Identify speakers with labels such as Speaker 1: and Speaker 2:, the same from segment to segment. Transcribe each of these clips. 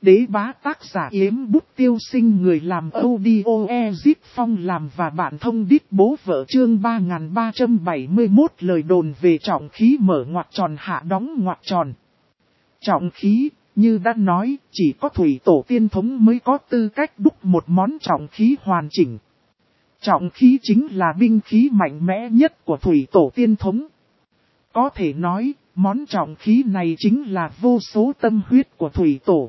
Speaker 1: đế bá tác giả Yếm Bút Tiêu Sinh, người làm audio Ezip Phong làm và bạn thông đít bố vợ. Chương 3371 lời đồn về trọng khí mở ngoặc tròn hạ đóng ngoặc tròn. Trọng khí, như đã nói, chỉ có thủy tổ tiên thống mới có tư cách đúc một món trọng khí hoàn chỉnh. Trọng khí chính là binh khí mạnh mẽ nhất của thủy tổ tiên thống. Có thể nói, món trọng khí này chính là vô số tâm huyết của thủy tổ.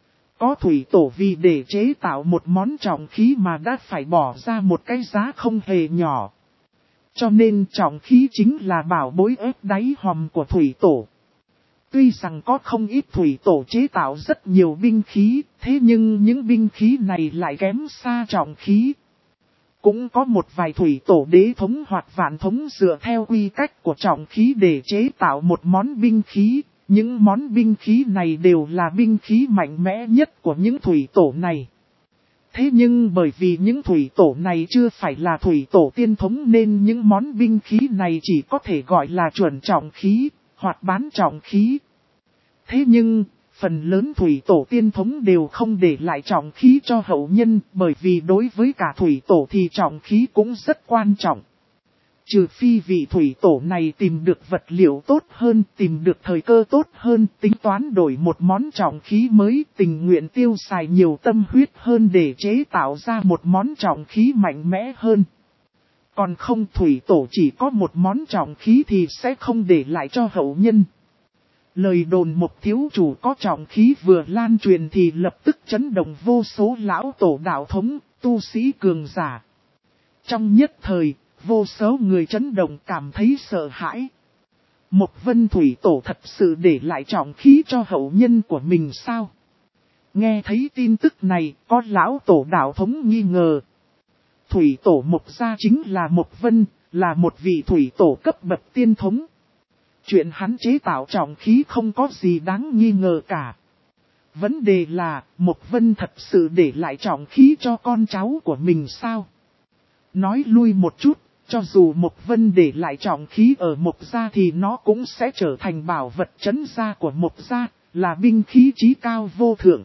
Speaker 1: Có thủy tổ vì để chế tạo một món trọng khí mà đã phải bỏ ra một cái giá không hề nhỏ. Cho nên trọng khí chính là bảo bối ép đáy hòm của thủy tổ. Tuy rằng có không ít thủy tổ chế tạo rất nhiều binh khí, thế nhưng những binh khí này lại kém xa trọng khí. Cũng có một vài thủy tổ đế thống hoặc vạn thống dựa theo quy cách của trọng khí để chế tạo một món binh khí. Những món binh khí này đều là binh khí mạnh mẽ nhất của những thủy tổ này. Thế nhưng bởi vì những thủy tổ này chưa phải là thủy tổ tiên thống nên những món binh khí này chỉ có thể gọi là chuẩn trọng khí, hoặc bán trọng khí. Thế nhưng, phần lớn thủy tổ tiên thống đều không để lại trọng khí cho hậu nhân, bởi vì đối với cả thủy tổ thì trọng khí cũng rất quan trọng. Trừ phi vị thủy tổ này tìm được vật liệu tốt hơn, tìm được thời cơ tốt hơn, tính toán đổi một món trọng khí mới, tình nguyện tiêu xài nhiều tâm huyết hơn để chế tạo ra một món trọng khí mạnh mẽ hơn. Còn không, thủy tổ chỉ có một món trọng khí thì sẽ không để lại cho hậu nhân. Lời đồn một thiếu chủ có trọng khí vừa lan truyền thì lập tức chấn động vô số lão tổ đạo thống, tu sĩ cường giả. Trong nhất thời, vô số người chấn động cảm thấy sợ hãi. Mộc Vân thủy tổ thật sự để lại trọng khí cho hậu nhân của mình sao? Nghe thấy tin tức này, có lão tổ đạo thống nghi ngờ. Thủy tổ Mộc gia chính là Mộc Vân, là một vị thủy tổ cấp bậc tiên thống. Chuyện hắn chế tạo trọng khí không có gì đáng nghi ngờ cả. Vấn đề là, Mộc Vân thật sự để lại trọng khí cho con cháu của mình sao? Nói lui một chút, cho dù Mộc Vân để lại trọng khí ở Mộc gia thì nó cũng sẽ trở thành bảo vật trấn gia của Mộc gia, là binh khí chí cao vô thượng.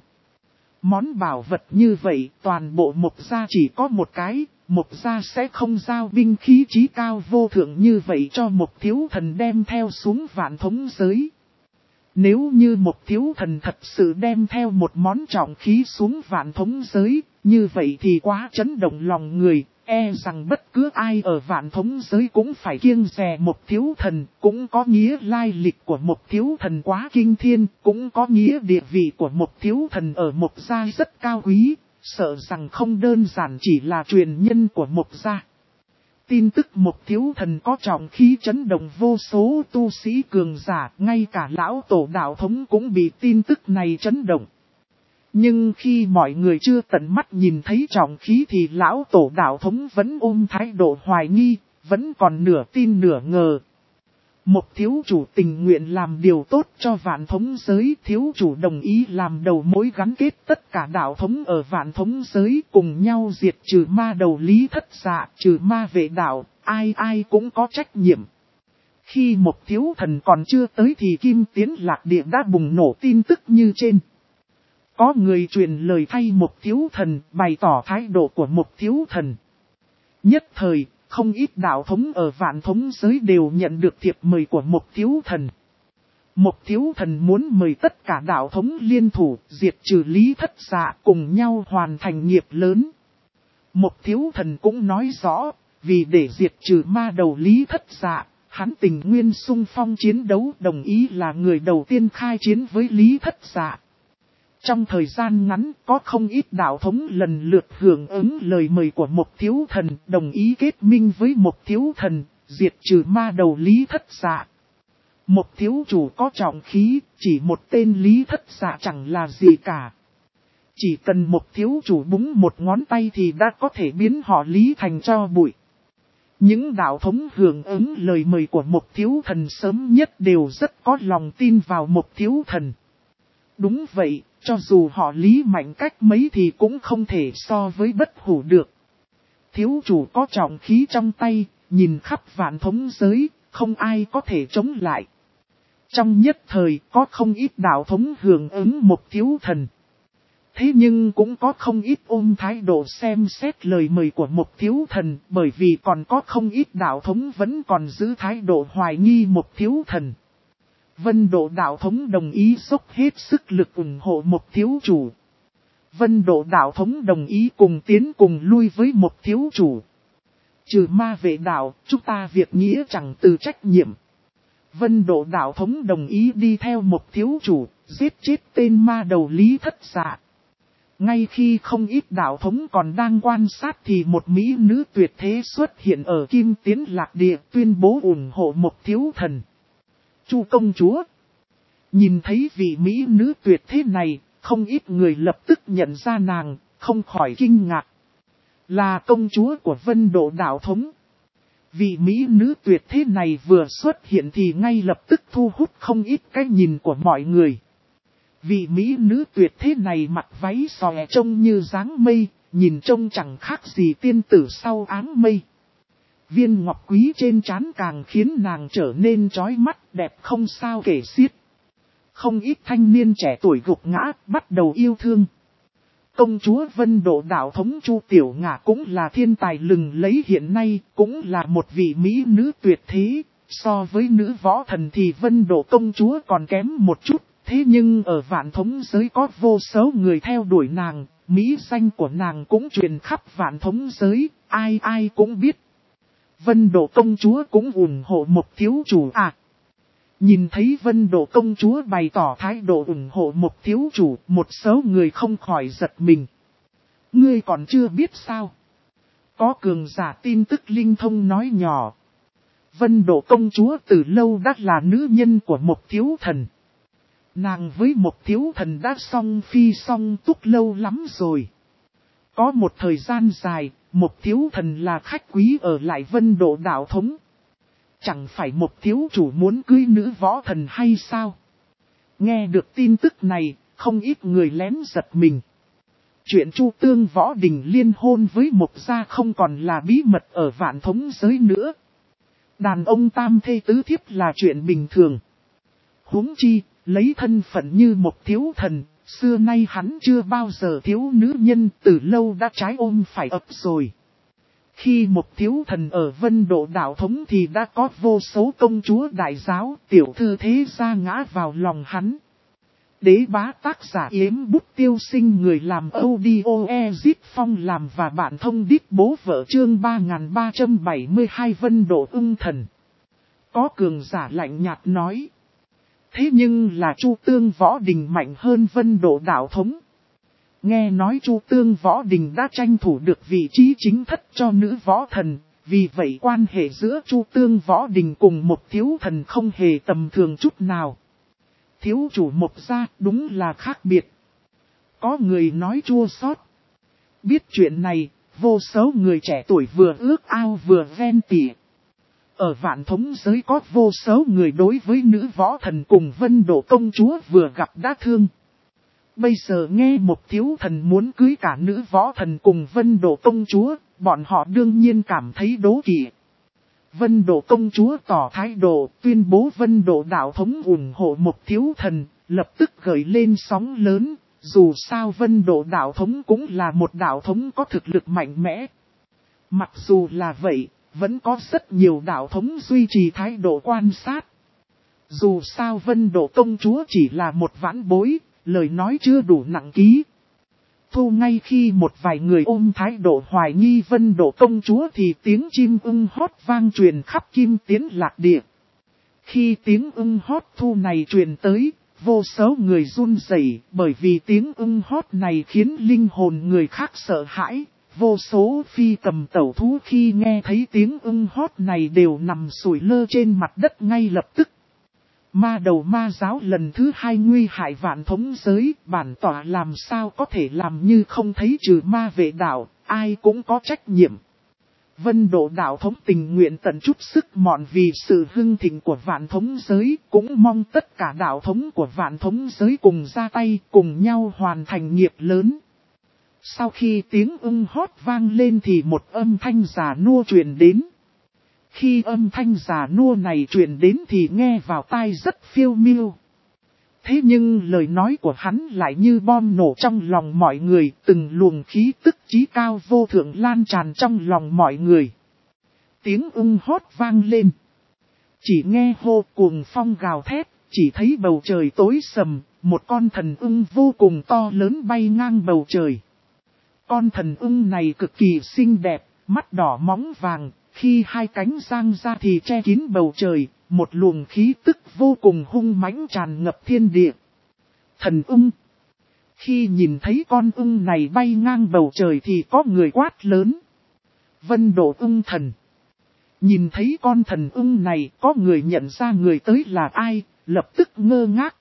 Speaker 1: Món bảo vật như vậy, toàn bộ Mộc gia chỉ có một cái, Mộc gia sẽ không giao binh khí chí cao vô thượng như vậy cho Mộc thiếu thần đem theo xuống vạn thống giới. Nếu như Mộc thiếu thần thật sự đem theo một món trọng khí xuống vạn thống giới, như vậy thì quá chấn động lòng người, e rằng bất cứ ai ở vạn thống giới cũng phải kiêng dè Mộc thiếu thần, cũng có nghĩa lai lịch của Mộc thiếu thần quá kinh thiên, cũng có nghĩa địa vị của Mộc thiếu thần ở Mộc gia rất cao quý, sợ rằng không đơn giản chỉ là truyền nhân của Mộc gia. Tin tức Mộc thiếu thần có trọng khí chấn động vô số tu sĩ cường giả, ngay cả lão tổ đạo thống cũng bị tin tức này chấn động. Nhưng khi mọi người chưa tận mắt nhìn thấy trọng khí thì lão tổ đạo thống vẫn ôm thái độ hoài nghi, vẫn còn nửa tin nửa ngờ. Một thiếu chủ tình nguyện làm điều tốt cho vạn thống giới, thiếu chủ đồng ý làm đầu mối gắn kết tất cả đạo thống ở vạn thống giới cùng nhau diệt trừ ma đầu Lý Thất Dạ, trừ ma vệ đạo, ai ai cũng có trách nhiệm. Khi một thiếu thần còn chưa tới thì Kim Tiến Lạc Địa đã bùng nổ tin tức như trên. Có người truyền lời thay một thiếu thần, bày tỏ thái độ của một thiếu thần. Nhất thời, không ít đạo thống ở vạn thống giới đều nhận được thiệp mời của một thiếu thần. Một thiếu thần muốn mời tất cả đạo thống liên thủ, diệt trừ Lý Thất Dạ cùng nhau hoàn thành nghiệp lớn. Một thiếu thần cũng nói rõ, vì để diệt trừ ma đầu Lý Thất Dạ, hắn tình nguyên xung phong chiến đấu, đồng ý là người đầu tiên khai chiến với Lý Thất Dạ. Trong thời gian ngắn, có không ít đạo thống lần lượt hưởng ứng lời mời của một thiếu thần, đồng ý kết minh với một thiếu thần, diệt trừ ma đầu Lý Thất Dạ. Một thiếu chủ có trọng khí, chỉ một tên Lý Thất Dạ chẳng là gì cả. Chỉ cần một thiếu chủ búng một ngón tay thì đã có thể biến họ Lý thành tro bụi. Những đạo thống hưởng ứng lời mời của một thiếu thần sớm nhất đều rất có lòng tin vào một thiếu thần. Đúng vậy, cho dù họ Lý mạnh cách mấy thì cũng không thể so với bất hủ được. Thiếu chủ có trọng khí trong tay, nhìn khắp vạn thống giới, không ai có thể chống lại. Trong nhất thời có không ít đạo thống hưởng ứng một thiếu thần. Thế nhưng cũng có không ít ôm thái độ xem xét lời mời của Mục Thiếu Thần, bởi vì còn có không ít đạo thống vẫn còn giữ thái độ hoài nghi Mục Thiếu Thần. Vân Độ đạo thống đồng ý dốc hết sức lực ủng hộ Mục Thiếu Chủ. Vân Độ đạo thống đồng ý cùng tiến cùng lui với Mục Thiếu Chủ. Trừ ma vệ đạo, chúng ta việc nghĩa chẳng từ trách nhiệm. Vân Độ đạo thống đồng ý đi theo Mục Thiếu Chủ, giết chết tên ma đầu Lý Thất Dạ. Ngay khi không ít đạo thống còn đang quan sát thì một mỹ nữ tuyệt thế xuất hiện ở Kim Tiến Lạc Địa tuyên bố ủng hộ Mục Thiếu Thần. Chu công chúa. Nhìn thấy vị mỹ nữ tuyệt thế này, không ít người lập tức nhận ra nàng, không khỏi kinh ngạc. Là công chúa của Vân Độ đạo thống. Vị mỹ nữ tuyệt thế này vừa xuất hiện thì ngay lập tức thu hút không ít cái nhìn của mọi người. Vị mỹ nữ tuyệt thế này mặc váy xòe trông như dáng mây, nhìn trông chẳng khác gì tiên tử sau áng mây. Viên ngọc quý trên trán càng khiến nàng trở nên chói mắt, đẹp không sao kể xiết. Không ít thanh niên trẻ tuổi gục ngã, bắt đầu yêu thương. Công chúa Vân Độ đạo thống Chu Tiểu Ngạ cũng là thiên tài lừng lấy hiện nay, cũng là một vị mỹ nữ tuyệt thế. So với nữ võ thần thì Vân Độ công chúa còn kém một chút, thế nhưng ở vạn thống giới có vô số người theo đuổi nàng, mỹ danh của nàng cũng truyền khắp vạn thống giới, ai ai cũng biết. Vân Độ công chúa cũng ủng hộ Mục Thiếu Chủ à. Nhìn thấy Vân Độ công chúa bày tỏ thái độ ủng hộ Mục Thiếu Chủ, một số người không khỏi giật mình. Ngươi còn chưa biết sao? Có cường giả tin tức linh thông nói nhỏ. Vân Độ công chúa từ lâu đã là nữ nhân của Mục Thiếu Thần. Nàng với Mục Thiếu Thần đã song phi song túc lâu lắm rồi. Có một thời gian dài, Mục Thiếu Thần là khách quý ở lại Vân Độ đạo thống. Chẳng phải Mục Thiếu Chủ muốn cưới nữ võ thần hay sao? Nghe được tin tức này, không ít người lén giật mình. Chuyện Chu Tương Võ Đình liên hôn với Mục gia không còn là bí mật ở vạn thống giới nữa. Đàn ông tam thê tứ thiếp là chuyện bình thường. Huống chi, lấy thân phận như Mục Thiếu Thần, xưa nay hắn chưa bao giờ thiếu nữ nhân, từ lâu đã trái ôm phải ấp rồi. Khi Mục Thiếu Thần ở Vân Độ đạo thống thì đã có vô số công chúa đại giáo, tiểu thư thế gia ngã vào lòng hắn. Đế bá tác giả Yếm Bút Tiêu Sinh, người làm audio Ezit Phong làm và bạn thông đít bố vợ, chương 3372 Vân Độ ưng thần. Có cường giả lạnh nhạt nói. Thế nhưng là Chu Tương Võ Đình mạnh hơn Vân Độ đạo thống. Nghe nói Chu Tương Võ Đình đã tranh thủ được vị trí chính thất cho nữ võ thần, vì vậy quan hệ giữa Chu Tương Võ Đình cùng Mục Thiếu Thần không hề tầm thường chút nào. Thiếu chủ Mục gia đúng là khác biệt. Có người nói chua xót. Biết chuyện này, vô số người trẻ tuổi vừa ước ao vừa ven tỉ. Ở vạn thống giới có vô số người đối với nữ võ thần cùng Vân Độ công chúa vừa gặp đã thương. Bây giờ nghe Mục Thiếu Thần muốn cưới cả nữ võ thần cùng Vân Độ công chúa, bọn họ đương nhiên cảm thấy đố kỵ. Vân Độ công chúa tỏ thái độ, tuyên bố Vân Độ đạo thống ủng hộ Mục Thiếu Thần, lập tức gợi lên sóng lớn, dù sao Vân Độ đạo thống cũng là một đạo thống có thực lực mạnh mẽ. Mặc dù là vậy, vẫn có rất nhiều đạo thống duy trì thái độ quan sát. Dù sao Vân Độ công chúa chỉ là một vãn bối, lời nói chưa đủ nặng ký. Thu ngay khi một vài người ôm thái độ hoài nghi Vân Độ công chúa thì tiếng chim ưng hót vang truyền khắp Kim Tiến Lạc Địa. Khi tiếng ưng hót thu này truyền tới, vô số người run rẩy, bởi vì tiếng ưng hót này khiến linh hồn người khác sợ hãi. Vô số phi cầm tẩu thú khi nghe thấy tiếng ưng hót này đều nằm sủi lơ trên mặt đất ngay lập tức. Ma đầu ma giáo lần thứ hai nguy hại vạn thống giới, bản tỏa làm sao có thể làm như không thấy, trừ ma vệ đạo, ai cũng có trách nhiệm. Vân Độ đạo thống tình nguyện tận chút sức mọn vì sự hưng thịnh của vạn thống giới, cũng mong tất cả đạo thống của vạn thống giới cùng ra tay, cùng nhau hoàn thành nghiệp lớn. Sau khi tiếng ưng hót vang lên thì một âm thanh già nua truyền đến. Khi âm thanh già nua này truyền đến thì nghe vào tai rất phiêu miêu. Thế nhưng lời nói của hắn lại như bom nổ trong lòng mọi người, từng luồng khí tức chí cao vô thượng lan tràn trong lòng mọi người. Tiếng ưng hót vang lên. Chỉ nghe hô cuồng phong gào thét, chỉ thấy bầu trời tối sầm, một con thần ưng vô cùng to lớn bay ngang bầu trời. Con thần ưng này cực kỳ xinh đẹp, mắt đỏ móng vàng, khi hai cánh giang ra thì che kín bầu trời, một luồng khí tức vô cùng hung mãnh tràn ngập thiên địa. Thần ưng. Khi nhìn thấy con ưng này bay ngang bầu trời thì có người quát lớn. Vân Độ ưng thần. Nhìn thấy con thần ưng này có người nhận ra người tới là ai, lập tức ngơ ngác.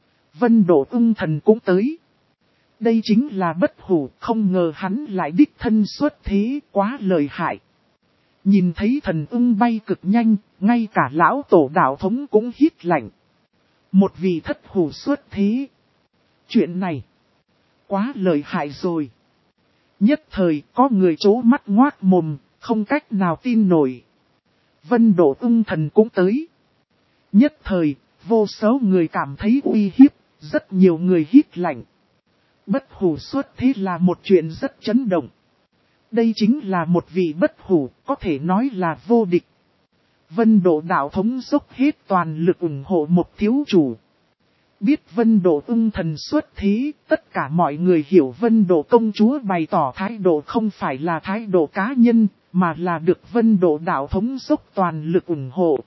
Speaker 1: Vân Độ ưng thần cũng tới. Đây chính là Bất Hủ, không ngờ hắn lại đích thân xuất thế, quá lợi hại. Nhìn thấy thần ưng bay cực nhanh, ngay cả lão tổ đạo thống cũng hít lạnh. Một vị thất hủ xuất thế. Chuyện này, quá lợi hại rồi. Nhất thời có người trố mắt ngoác mồm, không cách nào tin nổi. Vân Độ ưng thần cũng tới. Nhất thời, vô số người cảm thấy uy hiếp, rất nhiều người hít lạnh. Bất hủ xuất thế là một chuyện rất chấn động. Đây chính là một vị bất hủ, có thể nói là vô địch. Vân Độ đạo thống dốc hết toàn lực ủng hộ một thiếu chủ. Biết Vân Độ ưng thần xuất thế, tất cả mọi người hiểu Vân Độ công chúa bày tỏ thái độ không phải là thái độ cá nhân, mà là được Vân Độ đạo thống dốc toàn lực ủng hộ.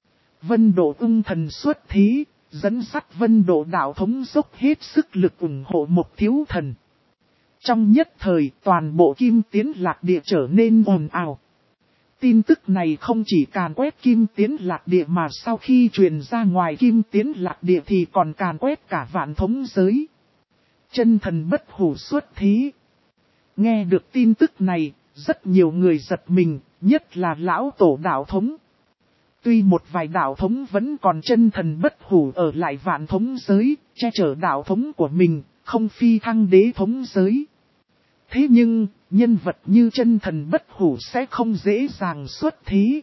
Speaker 1: Vân Độ ưng thần xuất thế, dẫn dắt Vân Độ đạo thống dốc hết sức lực ủng hộ một thiếu thần. Trong nhất thời, toàn bộ Kim Tiến Lạc Địa trở nên ồn ào. Tin tức này không chỉ càn quét Kim Tiến Lạc Địa mà sau khi truyền ra ngoài Kim Tiến Lạc Địa thì còn càn quét cả vạn thống giới. Chân thần bất hủ xuất thế. Nghe được tin tức này, rất nhiều người giật mình, nhất là lão tổ đạo thống. Tuy một vài đạo thống vẫn còn chân thần bất hủ ở lại vạn thống giới, che chở đạo thống của mình, không phi thăng đế thống giới. Thế nhưng, nhân vật như chân thần bất hủ sẽ không dễ dàng xuất thế.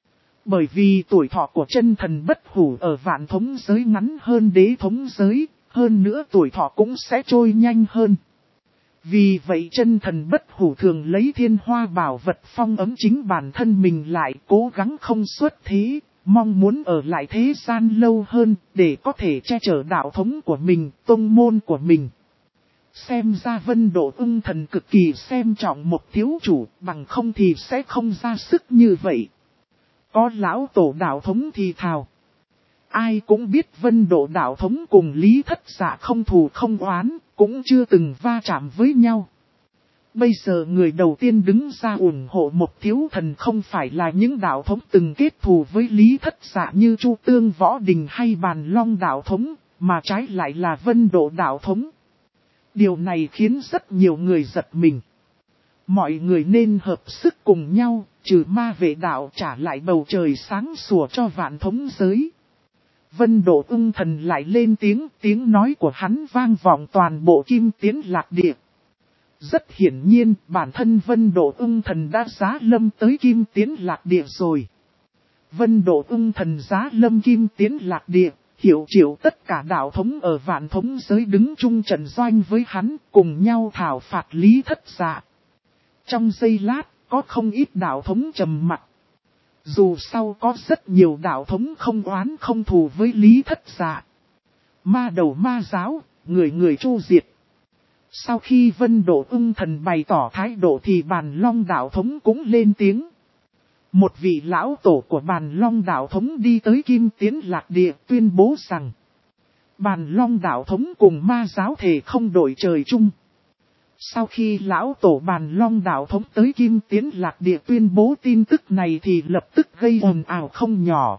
Speaker 1: Bởi vì tuổi thọ của chân thần bất hủ ở vạn thống giới ngắn hơn đế thống giới, hơn nữa tuổi thọ cũng sẽ trôi nhanh hơn. Vì vậy chân thần bất hủ thường lấy thiên hoa bảo vật phong ấm chính bản thân mình lại, cố gắng không xuất thế, mong muốn ở lại thế gian lâu hơn để có thể che chở đạo thống của mình, tông môn của mình. Xem ra Vân Độ ưng thần cực kỳ xem trọng một thiếu chủ, bằng không thì sẽ không ra sức như vậy. Có lão tổ đạo thống thì thào. Ai cũng biết Vân Độ đạo thống cùng Lý Thất Dạ không thù không oán, cũng chưa từng va chạm với nhau. Bây giờ người đầu tiên đứng ra ủng hộ một thiếu thần không phải là những đạo thống từng kết thù với Lý Thất Dạ như Chu Tương Võ Đình hay Bàn Long đạo thống, mà trái lại là Vân Độ đạo thống. Điều này khiến rất nhiều người giật mình. Mọi người nên hợp sức cùng nhau, trừ ma vệ đạo trả lại bầu trời sáng sủa cho vạn thống giới. Vân Độ ưng thần lại lên tiếng nói của hắn vang vọng toàn bộ Kim Tiến Lạc Địa. Rất hiển nhiên, bản thân Vân Độ ưng thần đã giá lâm tới Kim Tiến Lạc Địa rồi. Vân Độ ưng thần giá lâm Kim Tiến Lạc Địa, hiệu triệu tất cả đạo thống ở vạn thống giới đứng chung trận doanh với hắn, cùng nhau thảo phạt Lý Thất Dạ. Trong giây lát, có không ít đạo thống trầm mặc. Dù sau có rất nhiều đạo thống không oán không thù với Lý Thất Dạ. Ma đầu ma giáo, người người chu diệt. Sau khi Vân Độ ưng thần bày tỏ thái độ thì Bàn Long đạo thống cũng lên tiếng. Một vị lão tổ của Bàn Long đạo thống đi tới Kim Tiến Lạc Địa tuyên bố rằng Bàn Long đạo thống cùng ma giáo thể không đổi trời chung. Sau khi lão tổ Bàn Long đạo thống tới Kim Tiến Lạc Địa tuyên bố tin tức này thì lập tức gây ồn ào không nhỏ.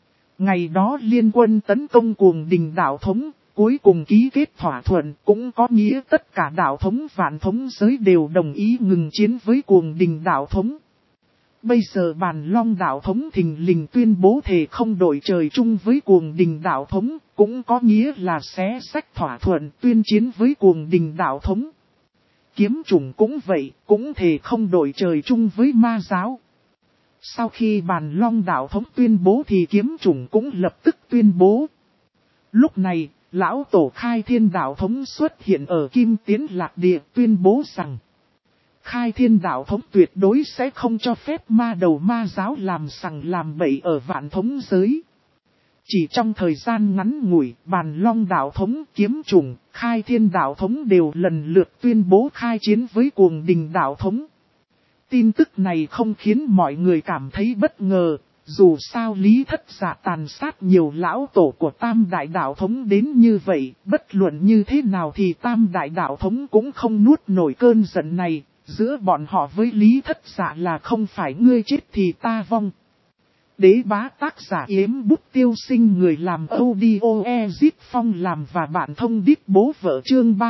Speaker 1: Ngày đó liên quân tấn công Cuồng Đình đạo thống, cuối cùng ký kết thỏa thuận, cũng có nghĩa tất cả đạo thống vạn thống giới đều đồng ý ngừng chiến với Cuồng Đình đạo thống. Bây giờ Bàn Long đạo thống thình lình tuyên bố thề không đổi trời chung với Cuồng Đình đạo thống, cũng có nghĩa là xé xách thỏa thuận tuyên chiến với Cuồng Đình đạo thống. Kiếm chủng cũng vậy, cũng thề không đổi trời chung với ma giáo. Sau khi Bàn Long đạo thống tuyên bố thì kiếm chủng cũng lập tức tuyên bố. Lúc này, lão tổ Khai Thiên Đạo Thống xuất hiện ở Kim Tiến Lạc Địa tuyên bố rằng Khai Thiên Đạo Thống tuyệt đối sẽ không cho phép ma đầu ma giáo làm sằng làm bậy ở Vạn Thống giới. Chỉ trong thời gian ngắn ngủi, Bàn Long Đạo Thống, Kiếm Trùng, Khai Thiên Đạo Thống đều lần lượt tuyên bố khai chiến với Cuồng Đình Đạo Thống. Tin tức này không khiến mọi người cảm thấy bất ngờ, dù sao Lý Thất Dạ tàn sát nhiều lão tổ của Tam Đại Đạo Thống đến như vậy, bất luận như thế nào thì Tam Đại Đạo Thống cũng không nuốt nổi cơn giận này, giữa bọn họ với Lý Thất Dạ là không phải ngươi chết thì ta vong. Đế bá tác giả Yếm Bút Tiêu Sinh, người làm audio Ezit Phong làm và bạn thông điệp bố vợ, chương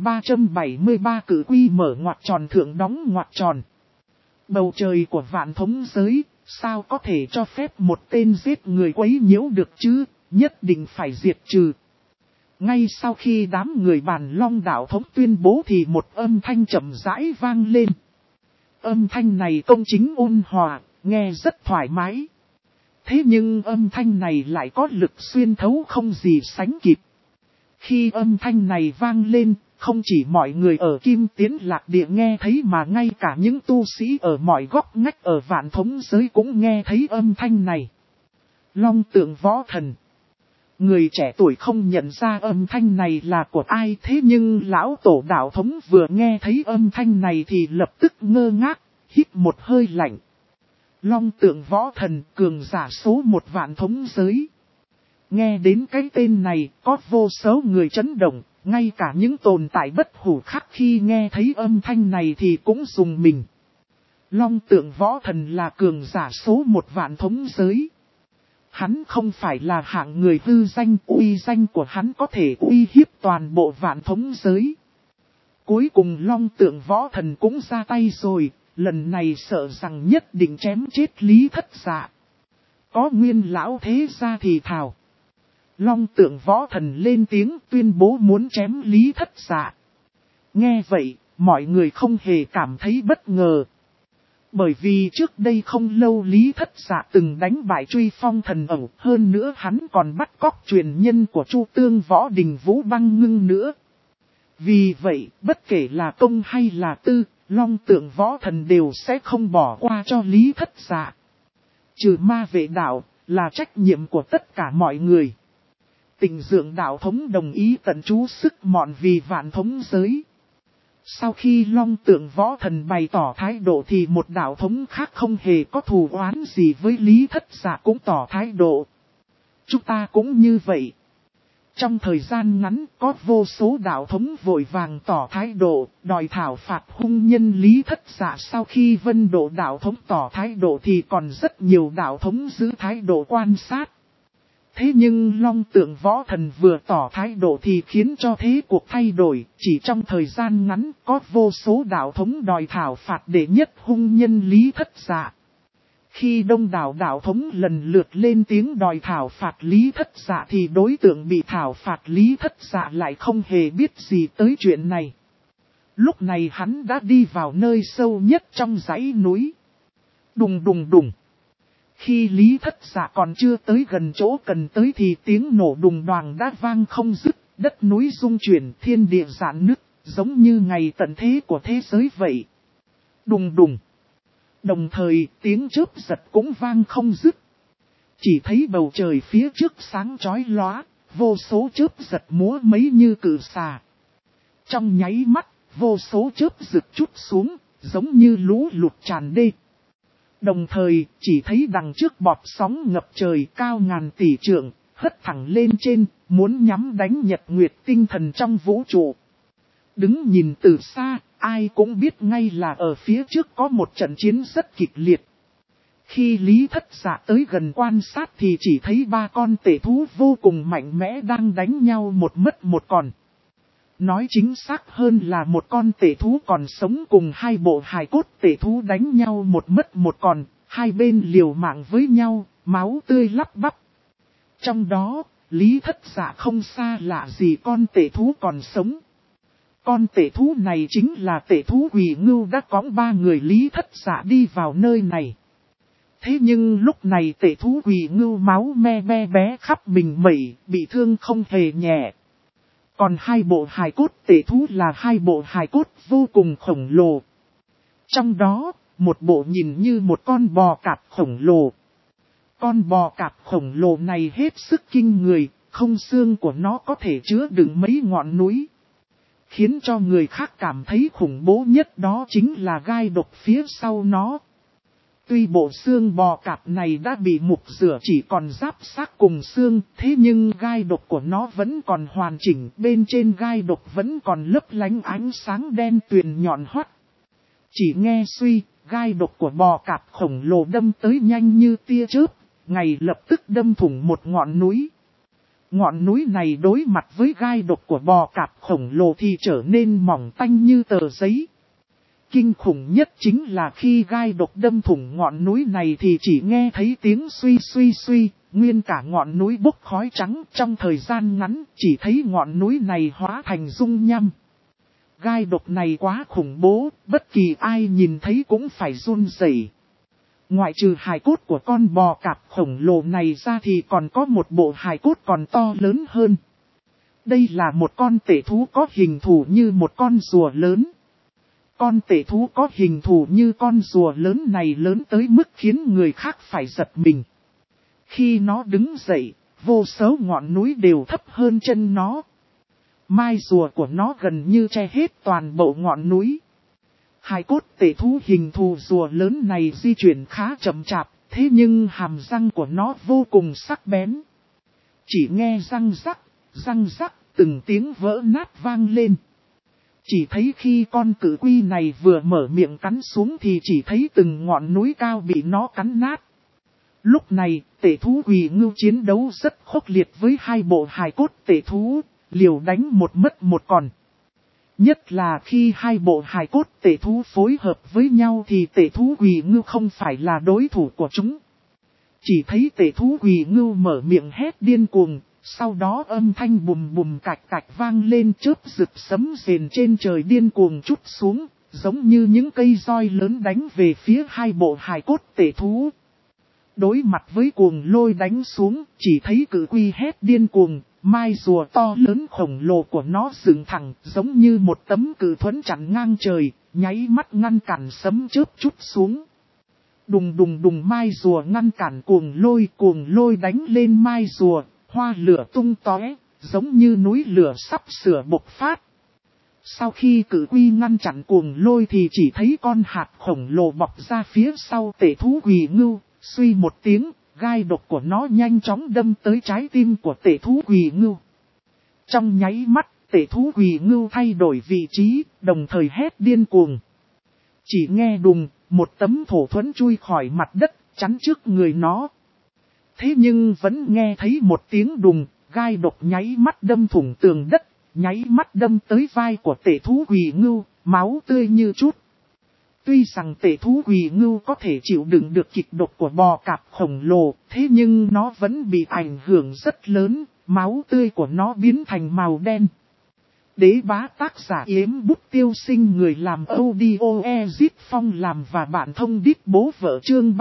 Speaker 1: 3373 cử quy mở ngoặc tròn thượng đóng ngoặc tròn. Bầu trời của Vạn Thống giới, sao có thể cho phép một tên giết người quấy nhiễu được chứ, nhất định phải diệt trừ. Ngay sau khi đám người Bàn Long Đạo Thống tuyên bố thì một âm thanh chậm rãi vang lên. Âm thanh này công chính ôn hòa, nghe rất thoải mái. Thế nhưng âm thanh này lại có lực xuyên thấu không gì sánh kịp. Khi âm thanh này vang lên, không chỉ mọi người ở Kim Tiến Lạc Địa nghe thấy mà ngay cả những tu sĩ ở mọi góc ngách ở Vạn Thống giới cũng nghe thấy âm thanh này. Long Tượng Võ Thần. Người trẻ tuổi không nhận ra âm thanh này là của ai, thế nhưng lão tổ đạo thống vừa nghe thấy âm thanh này thì lập tức ngơ ngác, hít một hơi lạnh. Long Tượng Võ Thần, cường giả số 1 Vạn Thống giới. Nghe đến cái tên này, có vô số người chấn động, ngay cả những tồn tại bất hủ khác khi nghe thấy âm thanh này thì cũng rùng mình. Long Tượng Võ Thần là cường giả số 1 Vạn Thống giới. Hắn không phải là hạng người hư danh, uy danh của hắn có thể uy hiếp toàn bộ Vạn Thống giới. Cuối cùng Long Tượng Võ Thần cũng ra tay rồi, lần này sợ rằng nhất định chém chết Lý Thất Dạ. Có Nguyên lão thế gia thì thào. Long Tượng Võ Thần lên tiếng tuyên bố muốn chém Lý Thất Dạ. Nghe vậy, mọi người không hề cảm thấy bất ngờ. Bởi vì trước đây không lâu Lý Thất Dạ từng đánh bại Truy Phong Thần Ẩu, hơn nữa hắn còn bắt cóc truyền nhân của Chu Tương Võ Đình Vũ Băng Ngưng nữa. Vì vậy, bất kể là công hay là tư, Long Tượng Võ Thần đều sẽ không bỏ qua cho Lý Thất Dạ. Trừ ma vệ đạo, là trách nhiệm của tất cả mọi người. Tình Dượng Đạo Thống đồng ý tận chú sức mọn vì Vạn Thống giới. Sau khi Long Tượng Võ Thần bày tỏ thái độ thì một đạo thống khác không hề có thù oán gì với Lý Thất Dạ cũng tỏ thái độ. Chúng ta cũng như vậy. Trong thời gian ngắn có vô số đạo thống vội vàng tỏ thái độ, đòi thảo phạt hung nhân Lý Thất Dạ. Sau khi Vân Độ đạo thống tỏ thái độ thì còn rất nhiều đạo thống giữ thái độ quan sát. Thế nhưng Long Tượng Võ Thần vừa tỏ thái độ thì khiến cho thế cuộc thay đổi, chỉ trong thời gian ngắn có vô số đạo thống đòi thảo phạt đệ nhất hung nhân Lý Thất Dạ. Khi đông đảo đạo thống lần lượt lên tiếng đòi thảo phạt Lý Thất Dạ thì đối tượng bị thảo phạt Lý Thất Dạ lại không hề biết gì tới chuyện này. Lúc này hắn đã đi vào nơi sâu nhất trong dãy núi. Đùng đùng đùng. Khi Lý Thất Dạ còn chưa tới gần chỗ cần tới thì tiếng nổ đùng đoàng đã vang không dứt, đất núi rung chuyển, thiên địa rạn nứt, giống như ngày tận thế của thế giới vậy. Đùng đùng. Đồng thời tiếng chớp giật cũng vang không dứt. Chỉ thấy bầu trời phía trước sáng chói lóa, vô số chớp giật múa mấy như cự xà. Trong nháy mắt, vô số chớp giật chút xuống, giống như lũ lụt tràn đê. Đồng thời, chỉ thấy đằng trước bọt sóng ngập trời cao ngàn tỷ trượng, hất thẳng lên trên, muốn nhắm đánh nhật nguyệt tinh thần trong vũ trụ. Đứng nhìn từ xa, ai cũng biết ngay là ở phía trước có một trận chiến rất kịch liệt. Khi Lý Thất Dạ tới gần quan sát thì chỉ thấy 3 con tể thú vô cùng mạnh mẽ đang đánh nhau một mất một còn. Nói chính xác hơn là một con tể thú còn sống cùng 2 bộ hài cốt tể thú đánh nhau một mất một còn, hai bên liều mạng với nhau, máu tươi lắp bắp. Trong đó, Lý Thất Dạ không xa lạ gì con tể thú còn sống. Con tể thú này chính là tể thú Quỷ Ngưu đã cõng 3 người Lý Thất Dạ đi vào nơi này. Thế nhưng lúc này tể thú Quỷ Ngưu máu me be bé khắp mình mẩy, bị thương không hề nhẹ. Còn hai bộ hài cốt tể thú là hai bộ hài cốt vô cùng khổng lồ. Trong đó, một bộ nhìn như một con bò cạp khổng lồ. Con bò cạp khổng lồ này hết sức kinh người, không xương của nó có thể chứa đựng mấy ngọn núi. Khiến cho người khác cảm thấy khủng bố nhất đó chính là gai độc phía sau nó. Tuy bộ xương bò cạp này đã bị mục rửa chỉ còn giáp xác cùng xương, thế nhưng gai độc của nó vẫn còn hoàn chỉnh, bên trên gai độc vẫn còn lấp lánh ánh sáng đen tuyền nhọn hoắt. Chỉ nghe suy, gai độc của bò cạp khổng lồ đâm tới nhanh như tia chớp, ngay lập tức đâm thủng một ngọn núi. Ngọn núi này đối mặt với gai độc của bò cạp khổng lồ thì trở nên mỏng tanh như tờ giấy. Kinh khủng nhất chính là khi gai độc đâm thủng ngọn núi này thì chỉ nghe thấy tiếng suy suy suy, nguyên cả ngọn núi bốc khói trắng, trong thời gian ngắn chỉ thấy ngọn núi này hóa thành dung nham. Gai độc này quá khủng bố, bất kỳ ai nhìn thấy cũng phải run rẩy. Ngoại trừ hài cốt của con bò cạp khổng lồ này ra thì còn có một bộ hài cốt còn to lớn hơn. Đây là một con tể thú có hình thù như một con rùa lớn. Con tể thú có hình thù như con rùa lớn này lớn tới mức khiến người khác phải giật mình. Khi nó đứng dậy, vô số ngọn núi đều thấp hơn chân nó. Mai rùa của nó gần như che hết toàn bộ ngọn núi. Hài cốt tể thú hình thù rùa lớn này di chuyển khá chậm chạp, thế nhưng hàm răng của nó vô cùng sắc bén. Chỉ nghe răng rắc, từng tiếng vỡ nát vang lên. Chỉ thấy khi con cự quy này vừa mở miệng cắn xuống thì chỉ thấy từng ngọn núi cao bị nó cắn nát. Lúc này, tể thú Quỳ Ngưu chiến đấu rất khốc liệt với hai bộ hài cốt tể thú, liều đánh một mất một còn. Nhất là khi hai bộ hài cốt tể thú phối hợp với nhau thì tể thú Quỳ Ngưu không phải là đối thủ của chúng. Chỉ thấy tể thú Quỳ Ngưu mở miệng hét điên cuồng, sau đó âm thanh bùm bùm cạch cạch vang lên, chớp rực sấm rền trên trời điên cuồng trút xuống, giống như những cây roi lớn đánh về phía hai bộ hài cốt tể thú. Đối mặt với cuồng lôi đánh xuống, chỉ thấy cự quy hét điên cuồng, mai rùa to lớn khổng lồ của nó dựng thẳng, giống như một tấm cự thuẫn chặn ngang trời, nháy mắt ngăn cản sấm chớp trút xuống. Đùng đùng đùng, mai rùa ngăn cản cuồng lôi đánh lên mai rùa, hoa lửa tung tóe, giống như núi lửa sắp sửa bộc phát. Sau khi cự quy ngăn chặn cuồng lôi thì chỉ thấy con hạt khổng lồ bọc ra phía sau tể thú Quỳ Ngưu, suy một tiếng, gai độc của nó nhanh chóng đâm tới trái tim của tể thú Quỳ Ngưu. Trong nháy mắt, tể thú Quỳ Ngưu thay đổi vị trí, đồng thời hét điên cuồng. Chỉ nghe đùng, một tấm thổ thuẫn chui khỏi mặt đất, chắn trước người nó. Thế nhưng vẫn nghe thấy một tiếng đùng, gai độc nháy mắt đâm thủng tường đất, nháy mắt đâm tới vai của tể thú Quỳ Ngưu, máu tươi như chút. Tuy rằng tể thú Quỳ Ngưu có thể chịu đựng được kịch độc của bò cạp khổng lồ, thế nhưng nó vẫn bị ảnh hưởng rất lớn, máu tươi của nó biến thành màu đen. Đế bá tác giả Yếm Bút Tiêu Sinh, người làm audio Ezip Phong làm và bạn thông đít bố vợ, chương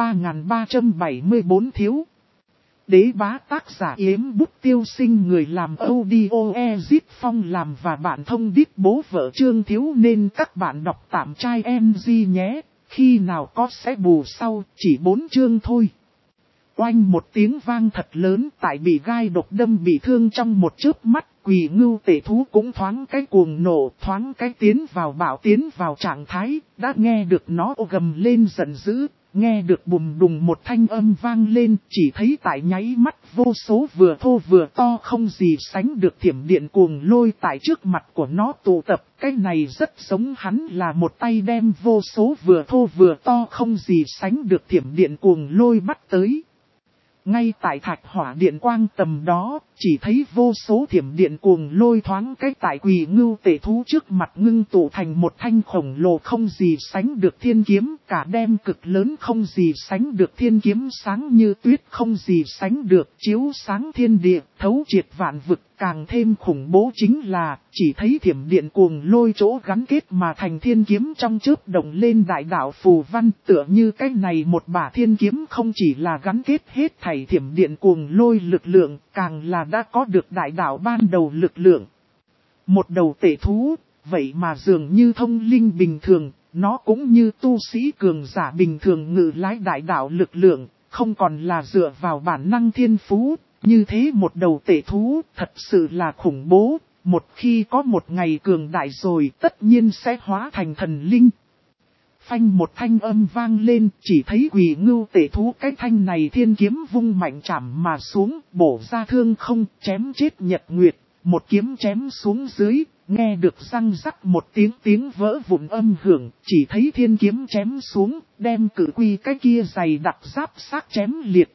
Speaker 1: 3374 thiếu. Đế bá tác giả Yếm Bút Tiêu Sinh, người làm audio Ezip Phong làm và bạn thông đít bố vợ, chương thiếu, nên các bạn đọc tạm trai MG nhé, khi nào có sẽ bù sau, chỉ 4 chương thôi. Oanh một tiếng vang thật lớn, tại bị gai độc đâm bị thương trong một chớp mắt, Quỳ Ngưu tể thú cũng thoáng cái cuồng nổ, thoáng cái tiến vào trạng thái, đã nghe được nó gầm lên giận dữ. Nghe được bùm đùng một thanh âm vang lên, chỉ thấy tại nháy mắt vô số vừa thô vừa to không gì sánh được thiểm điện cuồng lôi tại trước mặt của nó tụ tập. Cái này rất giống hắn là một tay đem vô số vừa thô vừa to không gì sánh được thiểm điện cuồng lôi bắt tới. Ngay tại thạch hỏa điện quang tầm đó, chỉ thấy vô số thiểm điện cuồng lôi thoáng cái tại Quỳ Ngưu tể thú trước mặt ngưng tụ thành một thanh khổng lồ không gì sánh được thiên kiếm, cả đem cực lớn không gì sánh được thiên kiếm sáng như tuyết không gì sánh được, chiếu sáng thiên địa, thấu triệt vạn vực. Càng thêm khủng bố chính là, chỉ thấy thiểm điện cuồng lôi chỗ gắn kết mà thành thiên kiếm trong chớp động lên đại đạo phù văn, tựa như cái này một bả thiên kiếm không chỉ là gắn kết hết thảy thiểm điện cuồng lôi lực lượng, càng là đã có được đại đạo ban đầu lực lượng. Một đầu tể thú, vậy mà dường như thông linh bình thường, nó cũng như tu sĩ cường giả bình thường ngự lái đại đạo lực lượng, không còn là dựa vào bản năng thiên phú. Như thế một đầu tể thú thật sự là khủng bố, một khi có một ngày cường đại rồi tất nhiên sẽ hóa thành thần linh. Phanh một thanh âm vang lên, chỉ thấy Quỳ Ngưu tể thú cái thanh này thiên kiếm vung mạnh chạm mà xuống, bổ ra thương không, chém chết Nhật Nguyệt, một kiếm chém xuống dưới, nghe được răng rắc một tiếng vỡ vụn âm hưởng, chỉ thấy thiên kiếm chém xuống, đem Cự Quy cái kia dày đặc giáp xác chém liệt.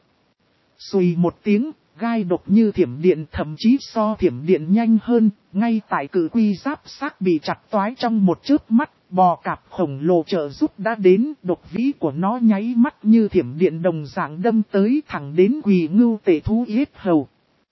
Speaker 1: Xùy một tiếng, gai độc như thiểm điện, thậm chí so thiểm điện nhanh hơn, ngay tại Cự Quy giáp xác bị chặt toái trong một chớp mắt, bò cạp khổng lồ trợ giúp đã đến, độc vĩ của nó nháy mắt như thiểm điện đồng dạng đâm tới thẳng đến Quỳ Ngưu tể thú yết hầu.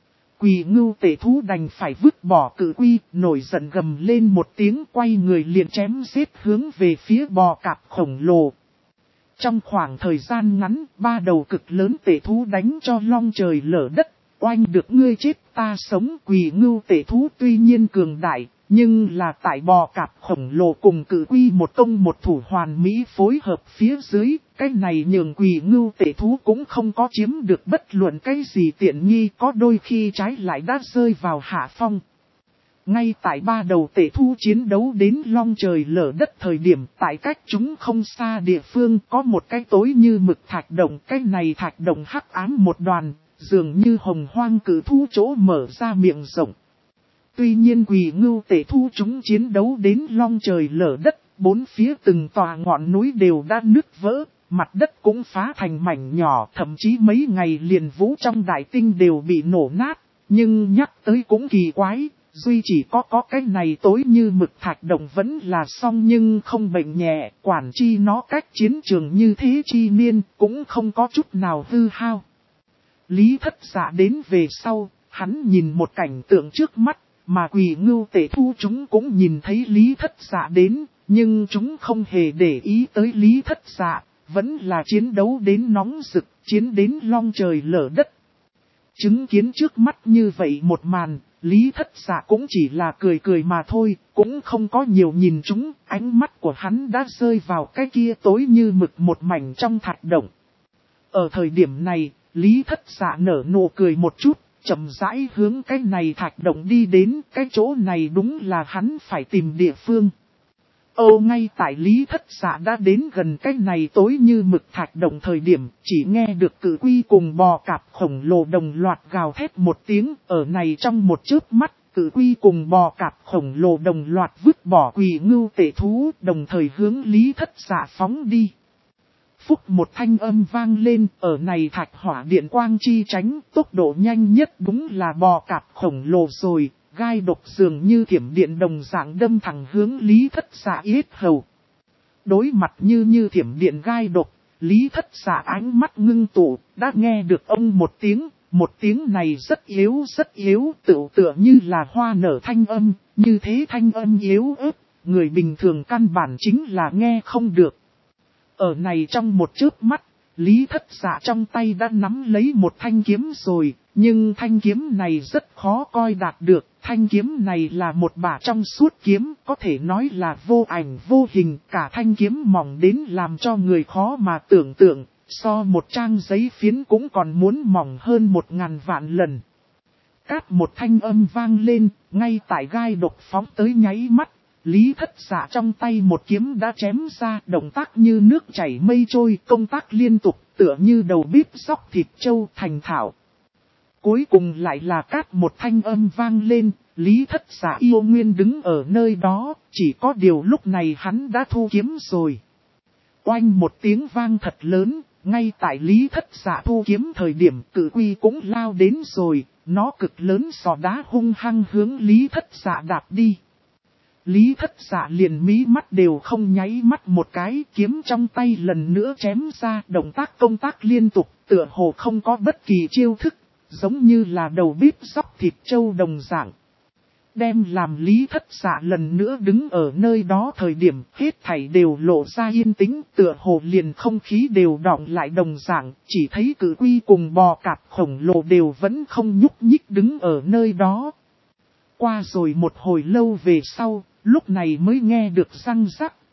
Speaker 1: Quỳ Ngưu tể thú đành phải vứt bỏ Cự Quy, nổi giận gầm lên một tiếng, quay người liền chém giết hướng về phía bò cạp khổng lồ. Trong khoảng thời gian ngắn, ba đầu cực lớn tể thú đánh cho long trời lở đất, oanh được ngươi chết ta sống. Quỳ Ngưu tể thú tuy nhiên cường đại, nhưng là tại bò cạp khổng lồ cùng Cự Quy một công một thủ hoàn mỹ phối hợp phía dưới, cái này nhường Quỳ Ngưu tể thú cũng không có chiếm được bất luận cái gì tiện nghi, có đôi khi trái lại đã rơi vào hạ phong. Ngay tại ba đầu tể thú chiến đấu đến long trời lở đất thời điểm, tại cách chúng không xa địa phương có một cái tối như mực thạch động, cái này thạch động hắc ám một đoàn, dường như hồng hoang cử thú chỗ mở ra miệng rộng. Tuy nhiên Quỳ Ngưu tể thú chúng chiến đấu đến long trời lở đất, bốn phía từng tòa ngọn núi đều đã nứt vỡ, mặt đất cũng phá thành mảnh nhỏ, thậm chí mấy ngày liền vũ trong đại tinh đều bị nổ nát. Nhưng nhắc tới cũng kỳ quái, duy chỉ có cái này tối như mực thạch động vẫn là xong nhưng không bệnh nhẹ, quản chi nó cách chiến trường như thế chi niên, cũng không có chút nào hư hao. Lý Thất Dạ đến về sau, hắn nhìn một cảnh tượng trước mắt, mà Quỳ Ngưu tể thú chúng cũng nhìn thấy Lý Thất Dạ đến, nhưng chúng không hề để ý tới Lý Thất Dạ, vẫn là chiến đấu đến nóng rực, chiến đến long trời lở đất. Chứng kiến trước mắt như vậy một màn, Lý Thất Dạ cũng chỉ là cười cười mà thôi, cũng không có nhiều nhìn chúng, ánh mắt của hắn đã rơi vào cái kia tối như mực một mảnh trong thạch động. Ở thời điểm này, Lý Thất Dạ nở nụ cười một chút, chậm rãi hướng cái này thạch động đi đến, cái chỗ này đúng là hắn phải tìm địa phương. Ngay tại Lý Thất Dạ đã đến gần cái này tối như mực thạch động thời điểm, chỉ nghe được Cự Quy cùng bò cạp khổng lồ đồng loạt gào thét một tiếng, ở này trong một chớp mắt, Cự Quy cùng bò cạp khổng lồ đồng loạt vứt bỏ Quỳ Ngưu tể thú, đồng thời hướng Lý Thất Dạ phóng đi. Phúc một thanh âm vang lên, ở này thạch hỏa điện quang chi tránh, tốc độ nhanh nhất đúng là bò cạp khổng lồ rồi. Gai độc dường như thiểm điện đồng dạng đâm thẳng hướng Lý Thất Dạ yết hầu. Đối mặt như thiểm điện gai độc, Lý Thất Dạ ánh mắt ngưng tụ, đã nghe được ông một tiếng này rất yếu, tựa như là hoa nở thanh âm, như thế thanh âm yếu ớt, người bình thường căn bản chính là nghe không được. Ở này trong một chớp mắt, Lý Thất Dạ trong tay đã nắm lấy một thanh kiếm rồi, nhưng thanh kiếm này rất khó coi đạt được. Thanh kiếm này là một bả trong suốt kiếm, có thể nói là vô ảnh vô hình, cả thanh kiếm mỏng đến làm cho người khó mà tưởng tượng, so một trang giấy phiến cũng còn muốn mỏng hơn 1000 vạn lần. Cát một thanh âm vang lên, ngay tại gai độc phóng tới nháy mắt, Lý Thất Dạ trong tay một kiếm đã chém ra, động tác như nước chảy mây trôi, công tác liên tục, tựa như đầu bếp xóc thịt trâu thành thạo. Cuối cùng lại là cát một thanh âm vang lên, Lý Thất Dạ yêu nguyên đứng ở nơi đó, chỉ có điều lúc này hắn đã thu kiếm rồi. Oanh một tiếng vang thật lớn, ngay tại Lý Thất Dạ thu kiếm thời điểm Cự Quy cũng lao đến rồi, nó cực lớn sò đá hung hăng hướng Lý Thất Dạ đạp đi. Lý Thất Dạ liền mí mắt đều không nháy mắt một cái, kiếm trong tay lần nữa chém ra, động tác công tác liên tục, tựa hồ không có bất kỳ chiêu thức, giống như là đầu bếp xóc thịt trâu đồng dạng. Đem làm Lý Thất Dạ lần nữa đứng ở nơi đó thời điểm hết thảy đều lộ ra yên tĩnh, tựa hồ liền không khí đều đọng lại đồng dạng, chỉ thấy Cự Quy cùng bò cạp khổng lồ đều vẫn không nhúc nhích đứng ở nơi đó. Qua rồi một hồi lâu về sau, lúc này mới nghe được răng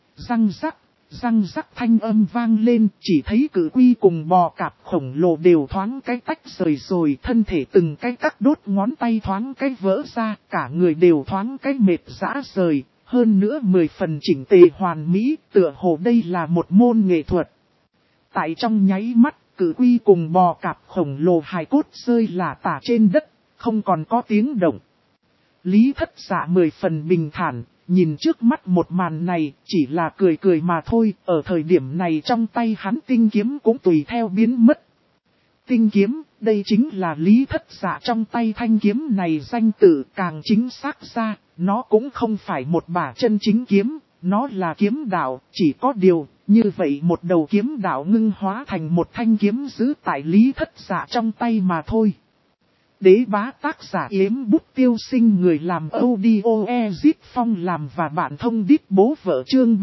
Speaker 1: rắc thanh âm vang lên, chỉ thấy cử quy cùng bò cạp khổng lồ đều thoáng cái tách rời rồi, thân thể từng cái cắt đốt ngón tay thoáng cái vỡ ra, cả người đều thoáng cái mệt rã rời, hơn nữa 10 phần chỉnh tề hoàn mỹ, tựa hồ đây là một môn nghệ thuật. Tại trong nháy mắt, cử quy cùng bò cạp khổng lồ hài cốt rơi lả tả trên đất, không còn có tiếng động. Lý Thất Dạ 10 phần bình thản, nhìn trước mắt một màn này, chỉ là cười cười mà thôi, ở thời điểm này trong tay hắn tinh kiếm cũng tùy theo biến mất. Tinh kiếm, đây chính là Lý Thất Dạ trong tay thanh kiếm này danh tự, càng chính xác ra, nó cũng không phải một bả chân chính kiếm, nó là kiếm đạo, chỉ có điều, như vậy một đầu kiếm đạo ngưng hóa thành một thanh kiếm giữ tại Lý Thất Dạ trong tay mà thôi. Đế bá tác giả Yếm Bút Tiêu Sinh, người làm audio Ezip Phong làm và bạn thông đít bố vợ, chương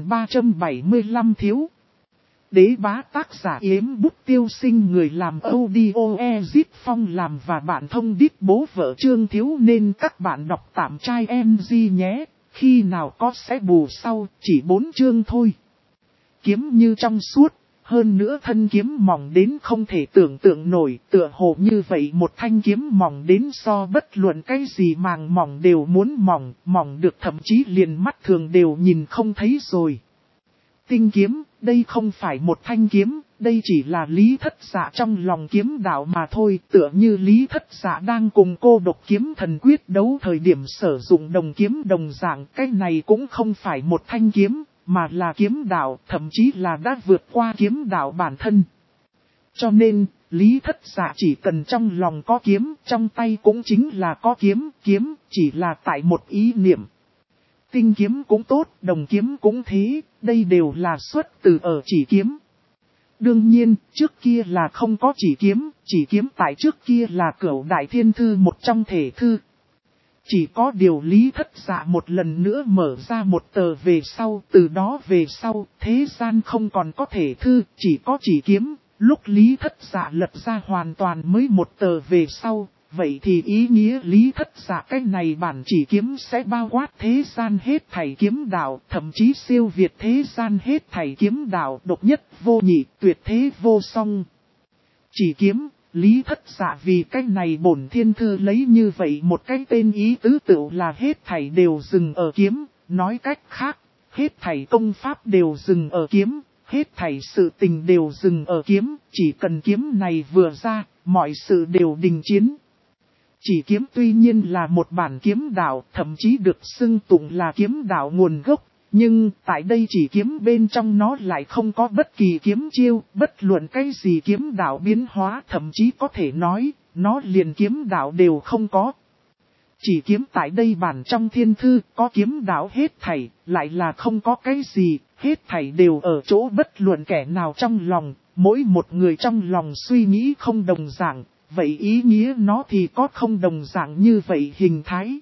Speaker 1: 3375 thiếu. Đế bá tác giả Yếm Bút Tiêu Sinh, người làm audio Ezip Phong làm và bạn thông đít bố vợ, chương thiếu, nên các bạn đọc tạm trai MG nhé, khi nào có sẽ bù sau, chỉ 4 chương thôi. Kiếm như trong suốt. Hơn nữa thân kiếm mỏng đến không thể tưởng tượng nổi, tựa hồ như vậy một thanh kiếm mỏng đến so bất luận cái gì màng mỏng đều muốn mỏng được thậm chí liền mắt thường đều nhìn không thấy rồi. Tinh kiếm, đây không phải một thanh kiếm, đây chỉ là Lý Thất Dạ trong lòng kiếm đạo mà thôi, tựa như Lý Thất Dạ đang cùng cô độc kiếm thần quyết đấu thời điểm sử dụng đồng kiếm đồng dạng, cái này cũng không phải một thanh kiếm, mà là kiếm đạo, thậm chí là đã vượt qua kiếm đạo bản thân. Cho nên, Lý Thất Dạ chỉ cần trong lòng có kiếm, trong tay cũng chính là có kiếm, kiếm chỉ là tại một ý niệm. Tinh kiếm cũng tốt, đồng kiếm cũng thế, đây đều là xuất từ ở chỉ kiếm. Đương nhiên, trước kia là không có chỉ kiếm tại trước kia là Cửu Đại Thiên Thư một trong thể thư. Chỉ có điều Lý Thất Dạ một lần nữa mở ra một tờ về sau, từ đó về sau, thế gian không còn có thể thư, chỉ có chỉ kiếm. Lúc Lý Thất Dạ lật ra hoàn toàn mới một tờ về sau, vậy thì ý nghĩa Lý Thất Dạ cái này bản chỉ kiếm sẽ bao quát thế gian hết thảy kiếm đạo, thậm chí siêu việt thế gian hết thảy kiếm đạo, độc nhất vô nhị, tuyệt thế vô song. Chỉ kiếm. Lý Thất Dạ vì cái này bổn thiên thư lấy như vậy một cái tên ý tứ tựu là hết thảy đều dừng ở kiếm, nói cách khác, hết thảy công pháp đều dừng ở kiếm, hết thảy sự tình đều dừng ở kiếm, chỉ cần kiếm này vừa ra, mọi sự đều đình chiến. Chỉ kiếm tuy nhiên là một bản kiếm đạo, thậm chí được xưng tụng là kiếm đạo nguồn gốc. Nhưng tại đây chỉ kiếm bên trong nó lại không có bất kỳ kiếm chiêu, bất luận cái gì kiếm đạo biến hóa, thậm chí có thể nói, nó liền kiếm đạo đều không có. Chỉ kiếm tại đây bản trong thiên thư, có kiếm đạo hết thảy, lại là không có cái gì, hết thảy đều ở chỗ bất luận kẻ nào trong lòng, mỗi một người trong lòng suy nghĩ không đồng dạng, vậy ý nghĩa nó thì có không đồng dạng như vậy hình thái.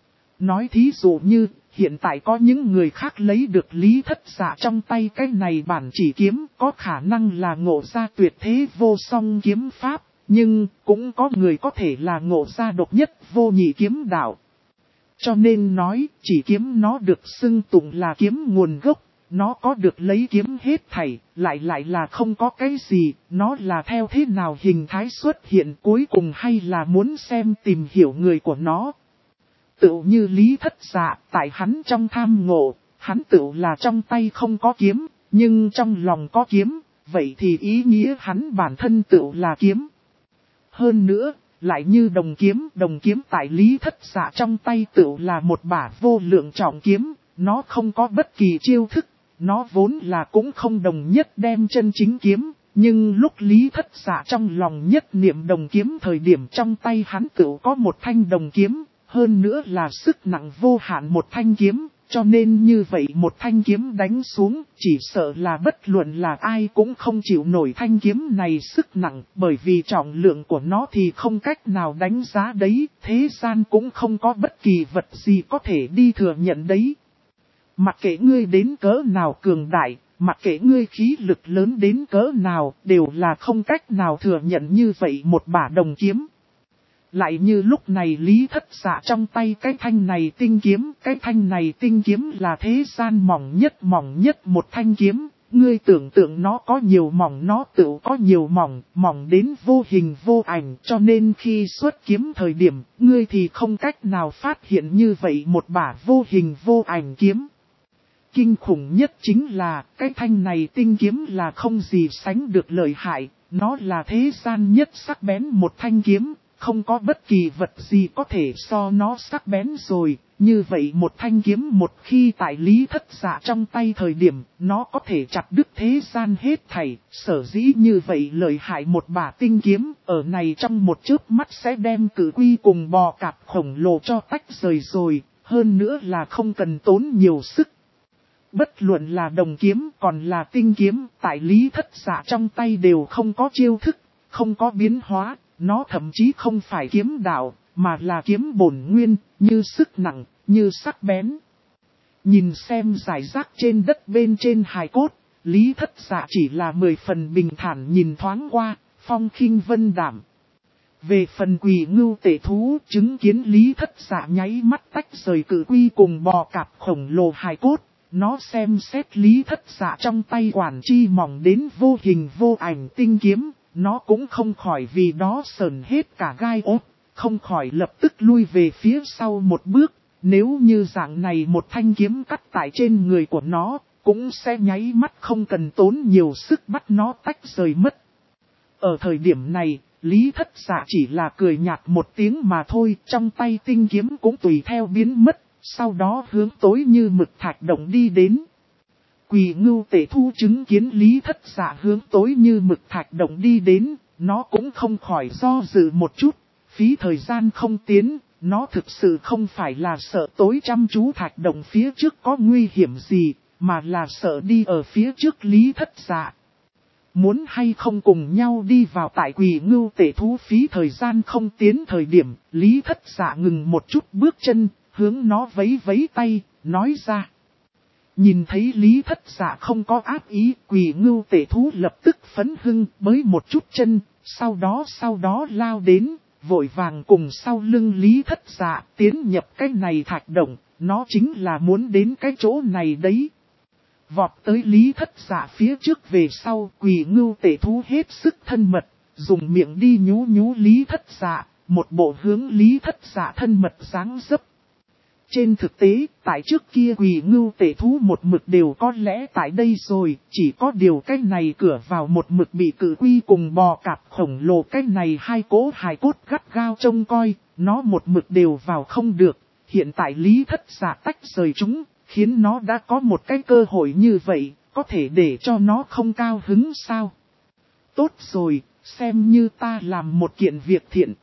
Speaker 1: Nói thí dụ như, hiện tại có những người khác lấy được Lý Thất Dạ trong tay cái này bản chỉ kiếm, có khả năng là ngộ ra tuyệt thế vô song kiếm pháp, nhưng cũng có người có thể là ngộ ra độc nhất vô nhị kiếm đạo. Cho nên nói, chỉ kiếm nó được xưng tụng là kiếm nguồn gốc, nó có được lấy kiếm hết thảy, lại là không có cái gì, nó là theo thế nào hình thái xuất hiện cuối cùng hay là muốn xem tìm hiểu người của nó. Tựu như Lý Thất Dạ, tại hắn trong tham ngộ, hắn tựu là trong tay không có kiếm, nhưng trong lòng có kiếm, vậy thì ý nghĩa hắn bản thân tựu là kiếm. Hơn nữa, lại như đồng kiếm tại Lý Thất Dạ trong tay tựu là một bả vô lượng trọng kiếm, nó không có bất kỳ chiêu thức, nó vốn là cũng không đồng nhất đem chân chính kiếm, nhưng lúc Lý Thất Dạ trong lòng nhất niệm đồng kiếm thời điểm trong tay hắn tựu có một thanh đồng kiếm. Hơn nữa là sức nặng vô hạn một thanh kiếm, cho nên như vậy một thanh kiếm đánh xuống, chỉ sợ là bất luận là ai cũng không chịu nổi thanh kiếm này sức nặng, bởi vì trọng lượng của nó thì không cách nào đánh giá đấy, thế gian cũng không có bất kỳ vật gì có thể đi thừa nhận đấy. Mặc kệ ngươi đến cỡ nào cường đại, mặc kệ ngươi khí lực lớn đến cỡ nào, đều là không cách nào thừa nhận như vậy một bả đồng kiếm. Lại như lúc này Lý Thất Dạ trong tay cái thanh này tinh kiếm là thế gian mỏng nhất một thanh kiếm. Ngươi tưởng tượng nó có nhiều mỏng, nó tự có nhiều mỏng đến vô hình vô ảnh, cho nên khi xuất kiếm thời điểm, ngươi thì không cách nào phát hiện như vậy một bả vô hình vô ảnh kiếm. Kinh khủng nhất chính là, cái thanh này tinh kiếm là không gì sánh được lợi hại, nó là thế gian nhất sắc bén một thanh kiếm, không có bất kỳ vật gì có thể so nó sắc bén rồi. Như vậy một thanh kiếm một khi tại Lý Thất Dạ trong tay thời điểm, nó có thể chặt đứt thế gian hết thảy, sở dĩ như vậy lợi hại một bả tinh kiếm, ở này trong một chớp mắt sẽ đem Cử Quy cùng bò cạp khổng lồ cho tách rời rồi, hơn nữa là không cần tốn nhiều sức. Bất luận là đồng kiếm còn là tinh kiếm, tại Lý Thất Dạ trong tay đều không có chiêu thức, không có biến hóa, nó thậm chí không phải kiếm đạo, mà là kiếm bổn nguyên, như sức nặng, như sắc bén. Nhìn xem giải rác trên đất bên trên hài cốt, Lý Thất Dạ chỉ là 10 phần bình thản nhìn thoáng qua, phong khinh vân đảm. Về phần Quỷ Ngưu Tể Thú, chứng kiến Lý Thất Dạ nháy mắt tách rời Cử Quy cùng bò cạp khổng lồ hài cốt. Nó xem xét Lý Thất Dạ trong tay quản chi mỏng đến vô hình vô ảnh tinh kiếm, nó cũng không khỏi vì đó sờn hết cả gai ốt, không khỏi lập tức lui về phía sau một bước. Nếu như dạng này một thanh kiếm cắt tại trên người của nó, cũng sẽ nháy mắt không cần tốn nhiều sức bắt nó tách rời mất. Ở thời điểm này, Lý Thất Dạ chỉ là cười nhạt một tiếng mà thôi, trong tay tinh kiếm cũng tùy theo biến mất. Sau đó hướng tối như mực thạch động đi đến. Quỷ Ngưu Tể Thú chứng kiến Lý Thất Dạ hướng tối như mực thạch động đi đến, nó cũng không khỏi do dự một chút, phí thời gian không tiến, nó thực sự không phải là sợ tối chăm chú thạch động phía trước có nguy hiểm gì, mà là sợ đi ở phía trước Lý Thất Dạ. Muốn hay không cùng nhau đi vào tại Quỷ Ngưu Tể Thú phí thời gian không tiến thời điểm, Lý Thất Dạ ngừng một chút bước chân. Hướng nó vẫy vẫy tay, nói ra. Nhìn thấy Lý Thất Dạ không có ác ý, Quỷ Ngưu Tể Thú lập tức phấn hưng bới một chút chân, sau đó lao đến, vội vàng cùng sau lưng Lý Thất Dạ tiến nhập cái này thạch động, nó chính là muốn đến cái chỗ này đấy. Vọt tới Lý Thất Dạ phía trước về sau, Quỷ Ngưu Tể Thú hết sức thân mật, dùng miệng đi nhú Lý Thất Dạ, một bộ hướng Lý Thất Dạ thân mật dáng dấp. Trên thực tế, tại trước kia Quỷ Ngưu Tể Thú một mực đều có lẽ tại đây rồi, chỉ có điều cái này cửa vào một mực bị Cử Quy cùng bò cạp khổng lồ cái này hai cỗ hài cốt gắt gao trông coi, nó một mực đều vào không được. Hiện tại Lý Thất Dạ tách rời chúng, khiến nó đã có một cái cơ hội như vậy, có thể để cho nó không cao hứng sao? Tốt rồi, xem như ta làm một kiện việc thiện.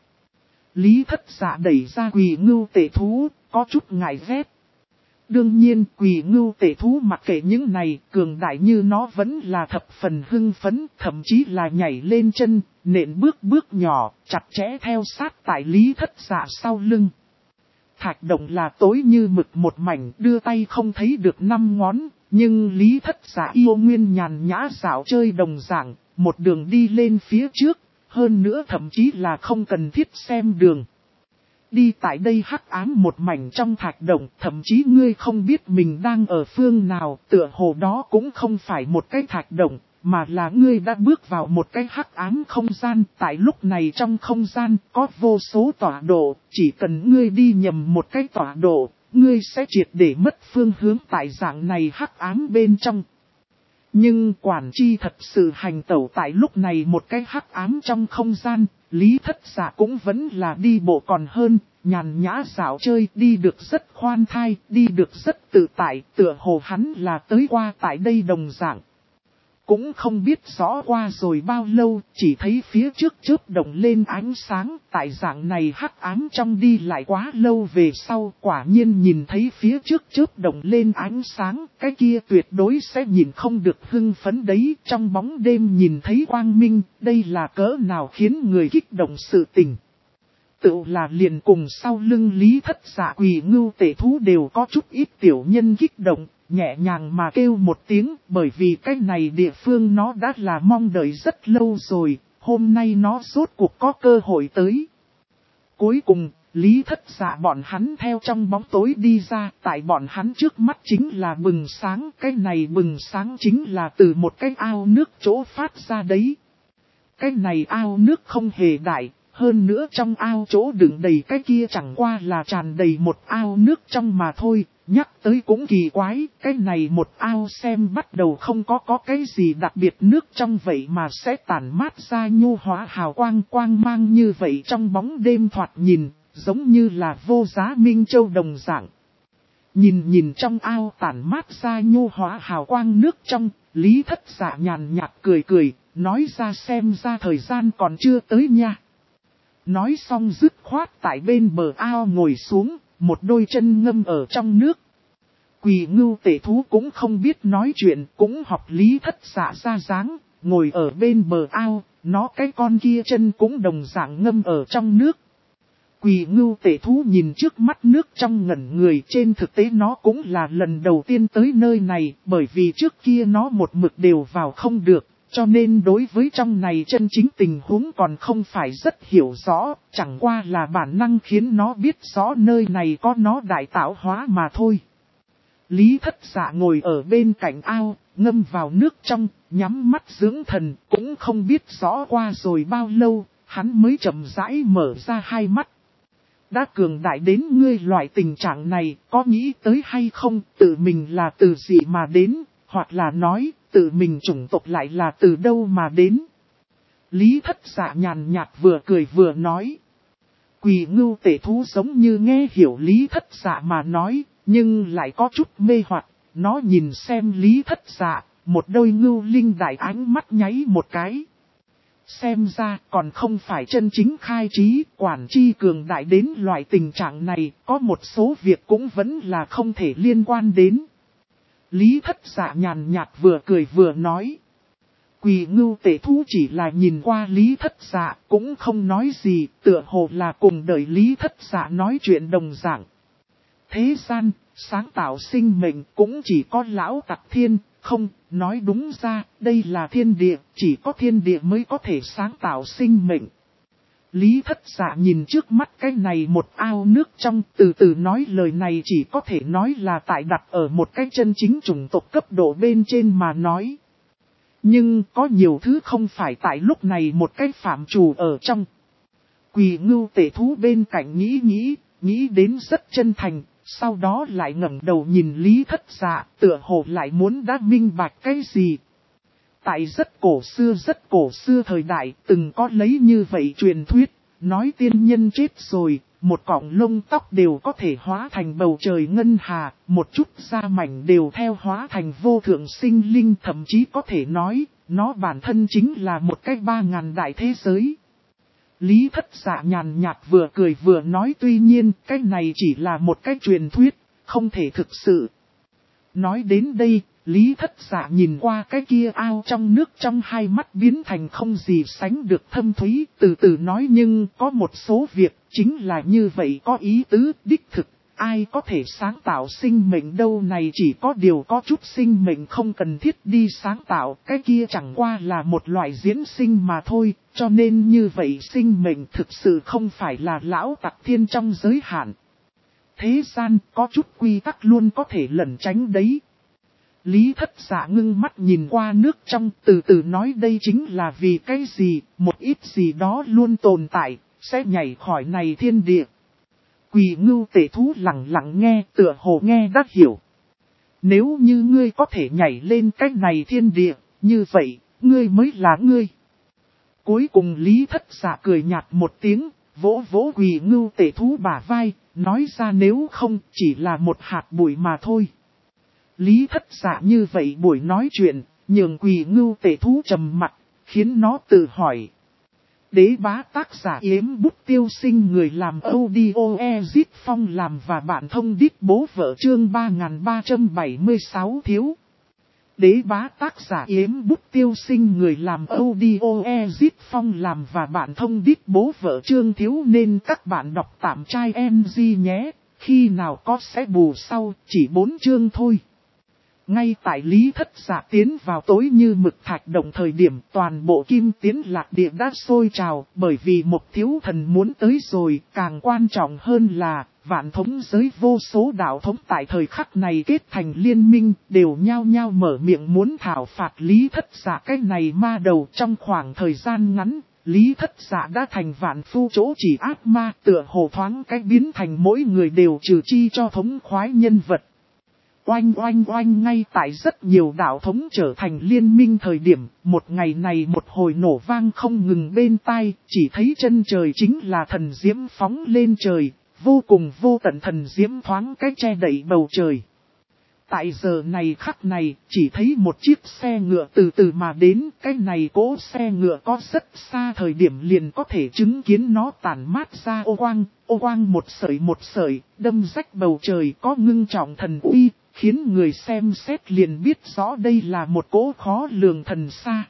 Speaker 1: Lý Thất Dạ đẩy ra Quỷ Ngưu Tể Thú, có chút ngại ghét. Đương nhiên, Quỷ Ngưu Tể Thú mặc kệ những này, cường đại như nó vẫn là thập phần hưng phấn, thậm chí là nhảy lên chân, nện bước nhỏ, chặt chẽ theo sát tại Lý Thất Dạ sau lưng. Thạch động là tối như mực một mảnh, đưa tay không thấy được 5 ngón, nhưng Lý Thất Dạ yêu nguyên nhàn nhã dạo chơi đồng dạng, một đường đi lên phía trước. Hơn nữa thậm chí là không cần thiết xem đường. Đi tại đây hắc ám một mảnh trong thạch động, thậm chí ngươi không biết mình đang ở phương nào, tựa hồ đó cũng không phải một cái thạch động, mà là ngươi đã bước vào một cái hắc ám không gian. Tại lúc này trong không gian có vô số tọa độ, chỉ cần ngươi đi nhầm một cái tọa độ, ngươi sẽ triệt để mất phương hướng tại dạng này hắc ám bên trong. Nhưng quản chi thật sự hành tẩu tại lúc này một cái hắc ám trong không gian, Lý Thất Dạ cũng vẫn là đi bộ còn hơn, nhàn nhã dạo chơi, đi được rất khoan thai, đi được rất tự tại, tựa hồ hắn là tới qua tại đây đồng dạng. Cũng không biết rõ qua rồi bao lâu, chỉ thấy phía trước chớp động lên ánh sáng, tại dạng này hắc ám trong đi lại quá lâu về sau, quả nhiên nhìn thấy phía trước chớp động lên ánh sáng, cái kia tuyệt đối sẽ nhìn không được hưng phấn đấy, trong bóng đêm nhìn thấy quang minh, đây là cỡ nào khiến người kích động sự tình. Tự là liền cùng sau lưng Lý Thất Dạ Quỷ Ngưu Tể Thú đều có chút ít tiểu nhân kích động. Nhẹ nhàng mà kêu một tiếng, bởi vì cái này địa phương nó đã là mong đợi rất lâu rồi, hôm nay nó rốt cuộc có cơ hội tới. Cuối cùng, Lý Thất Dạ bọn hắn theo trong bóng tối đi ra, tại bọn hắn trước mắt chính là bừng sáng, cái này bừng sáng chính là từ một cái ao nước chỗ phát ra đấy. Cái này ao nước không hề đại, hơn nữa trong ao chỗ đựng đầy cái kia chẳng qua là tràn đầy một ao nước trong mà thôi, nhắc tới cũng kỳ quái, cái này một ao xem bắt đầu không có cái gì đặc biệt nước trong vậy mà sẽ tản mát ra nhu hóa hào quang quang mang như vậy trong bóng đêm thoạt nhìn, giống như là vô giá minh châu đồng dạng. Nhìn trong ao tản mát ra nhu hóa hào quang nước trong, Lý Thất Dạ nhàn nhạt cười, nói ra xem ra thời gian còn chưa tới nha. Nói xong dứt khoát tại bên bờ ao ngồi xuống, một đôi chân ngâm ở trong nước. Quỳ Ngưu Tể Thú cũng không biết nói chuyện, cũng học Lý Thất Dạ ra dáng, ngồi ở bên bờ ao, nó cái con kia chân cũng đồng dạng ngâm ở trong nước. Quỳ Ngưu Tể Thú nhìn trước mắt nước trong ngẩn người, trên thực tế nó cũng là lần đầu tiên tới nơi này, bởi vì trước kia nó một mực đều vào không được, cho nên đối với trong này chân chính tình huống còn không phải rất hiểu rõ, chẳng qua là bản năng khiến nó biết rõ nơi này có nó đại tạo hóa mà thôi. Lý Thất Dạ ngồi ở bên cạnh ao, ngâm vào nước trong, nhắm mắt dưỡng thần, cũng không biết rõ qua rồi bao lâu, hắn mới chậm rãi mở ra hai mắt. Đã cường đại đến ngươi loại tình trạng này, có nghĩ tới hay không, tự mình là từ gì mà đến, hoặc là nói, tự mình chủng tộc lại là từ đâu mà đến. Lý Thất Dạ nhàn nhạt vừa cười vừa nói. Quỳ Ngưu Tể Thú giống như nghe hiểu Lý Thất Dạ mà nói, nhưng lại có chút mê hoặc. Nó nhìn xem Lý Thất Dạ, một đôi ngưu linh đại ánh mắt nháy một cái. Xem ra còn không phải chân chính khai trí, quản chi cường đại đến loại tình trạng này, có một số việc cũng vẫn là không thể liên quan đến. Lý Thất Dạ nhàn nhạt vừa cười vừa nói. Quỳ Ngưu Tể Thú chỉ là nhìn qua Lý Thất Dạ, cũng không nói gì, tựa hồ là cùng đợi Lý Thất Dạ nói chuyện đồng dạng. Thế gian, sáng tạo sinh mệnh cũng chỉ có lão tặc thiên, không, nói đúng ra, đây là thiên địa, chỉ có thiên địa mới có thể sáng tạo sinh mệnh. Lý Thất Dạ nhìn trước mắt cái này một ao nước trong, từ từ nói lời này chỉ có thể nói là tại đặt ở một cái chân chính chủng tộc cấp độ bên trên mà nói. Nhưng có nhiều thứ không phải tại lúc này một cái phạm trù ở trong. Quỳ Ngưu Tể Thú bên cạnh nghĩ đến rất chân thành, sau đó lại ngẩng đầu nhìn Lý Thất Dạ, tựa hồ lại muốn đã minh bạch cái gì. Tại rất cổ xưa thời đại, từng có lấy như vậy truyền thuyết, nói tiên nhân chết rồi, một cọng lông tóc đều có thể hóa thành bầu trời ngân hà, một chút da mảnh đều theo hóa thành vô thượng sinh linh, thậm chí có thể nói, nó bản thân chính là một cái 3000 đại thế giới. Lý Thất Dạ nhàn nhạt vừa cười vừa nói, tuy nhiên cái này chỉ là một cái truyền thuyết, không thể thực sự. Nói đến đây, Lý Thất Dạ nhìn qua cái kia ao trong nước, trong hai mắt biến thành không gì sánh được thâm thúy, từ từ nói, nhưng có một số việc chính là như vậy, có ý tứ đích thực. Ai có thể sáng tạo sinh mệnh đâu, này chỉ có điều có chút sinh mệnh không cần thiết đi sáng tạo, cái kia chẳng qua là một loại diễn sinh mà thôi, cho nên như vậy sinh mệnh thực sự không phải là lão tặc thiên trong giới hạn. Thế gian có chút quy tắc luôn có thể lẩn tránh đấy. Lý Thất Dạ ngưng mắt nhìn qua nước trong, từ từ nói, đây chính là vì cái gì, một ít gì đó luôn tồn tại, sẽ nhảy khỏi này thiên địa. Quỳ Ngưu Tể Thú lặng lặng nghe, tựa hồ nghe đã hiểu. Nếu như ngươi có thể nhảy lên cái này thiên địa, như vậy, ngươi mới là ngươi. Cuối cùng Lý Thất Dạ cười nhạt một tiếng, vỗ vỗ Quỳ Ngưu Tể Thú bả vai, nói ra nếu không chỉ là một hạt bụi mà thôi. Lý Thất Dạ như vậy buổi nói chuyện, nhường Quỳ Ngưu Tể Thú trầm mặt, khiến nó tự hỏi. Đế bá tác giả Yếm Bút Tiêu Sinh, người làm audio Ezit Phong làm và bạn thông đít bố vợ, chương 3376 thiếu. Đế bá tác giả Yếm Bút Tiêu Sinh, người làm audio Ezit Phong làm và bạn thông đít bố vợ, chương thiếu, nên các bạn đọc tạm trai MG nhé, khi nào có sẽ bù sau, chỉ 4 chương thôi. Ngay tại Lý Thất Dạ tiến vào tối như mực thạch động thời điểm toàn bộ Kim Tiến Lạc Địa đã sôi trào, bởi vì một thiếu thần muốn tới rồi, càng quan trọng hơn là vạn thống giới vô số đạo thống tại thời khắc này kết thành liên minh, đều nhao nhao mở miệng muốn thảo phạt Lý Thất Dạ cái này ma đầu. Trong khoảng thời gian ngắn, Lý Thất Dạ đã thành vạn phu chỗ chỉ ác ma, tựa hồ thoáng cách biến thành mỗi người đều trừ chi cho thống khoái nhân vật. Oanh oanh oanh, ngay tại rất nhiều đạo thống trở thành liên minh thời điểm, một ngày này một hồi nổ vang không ngừng bên tai, chỉ thấy chân trời chính là thần diễm phóng lên trời, vô cùng vô tận thần diễm thoáng cách che đậy bầu trời. Tại giờ này khắc này, chỉ thấy một chiếc xe ngựa từ từ mà đến, cái này cỗ xe ngựa có rất xa thời điểm liền có thể chứng kiến nó tản mát ra ô quang một sợi, đâm rách bầu trời có ngưng trọng thần uy, khiến người xem xét liền biết rõ đây là một cỗ khó lường thần xa.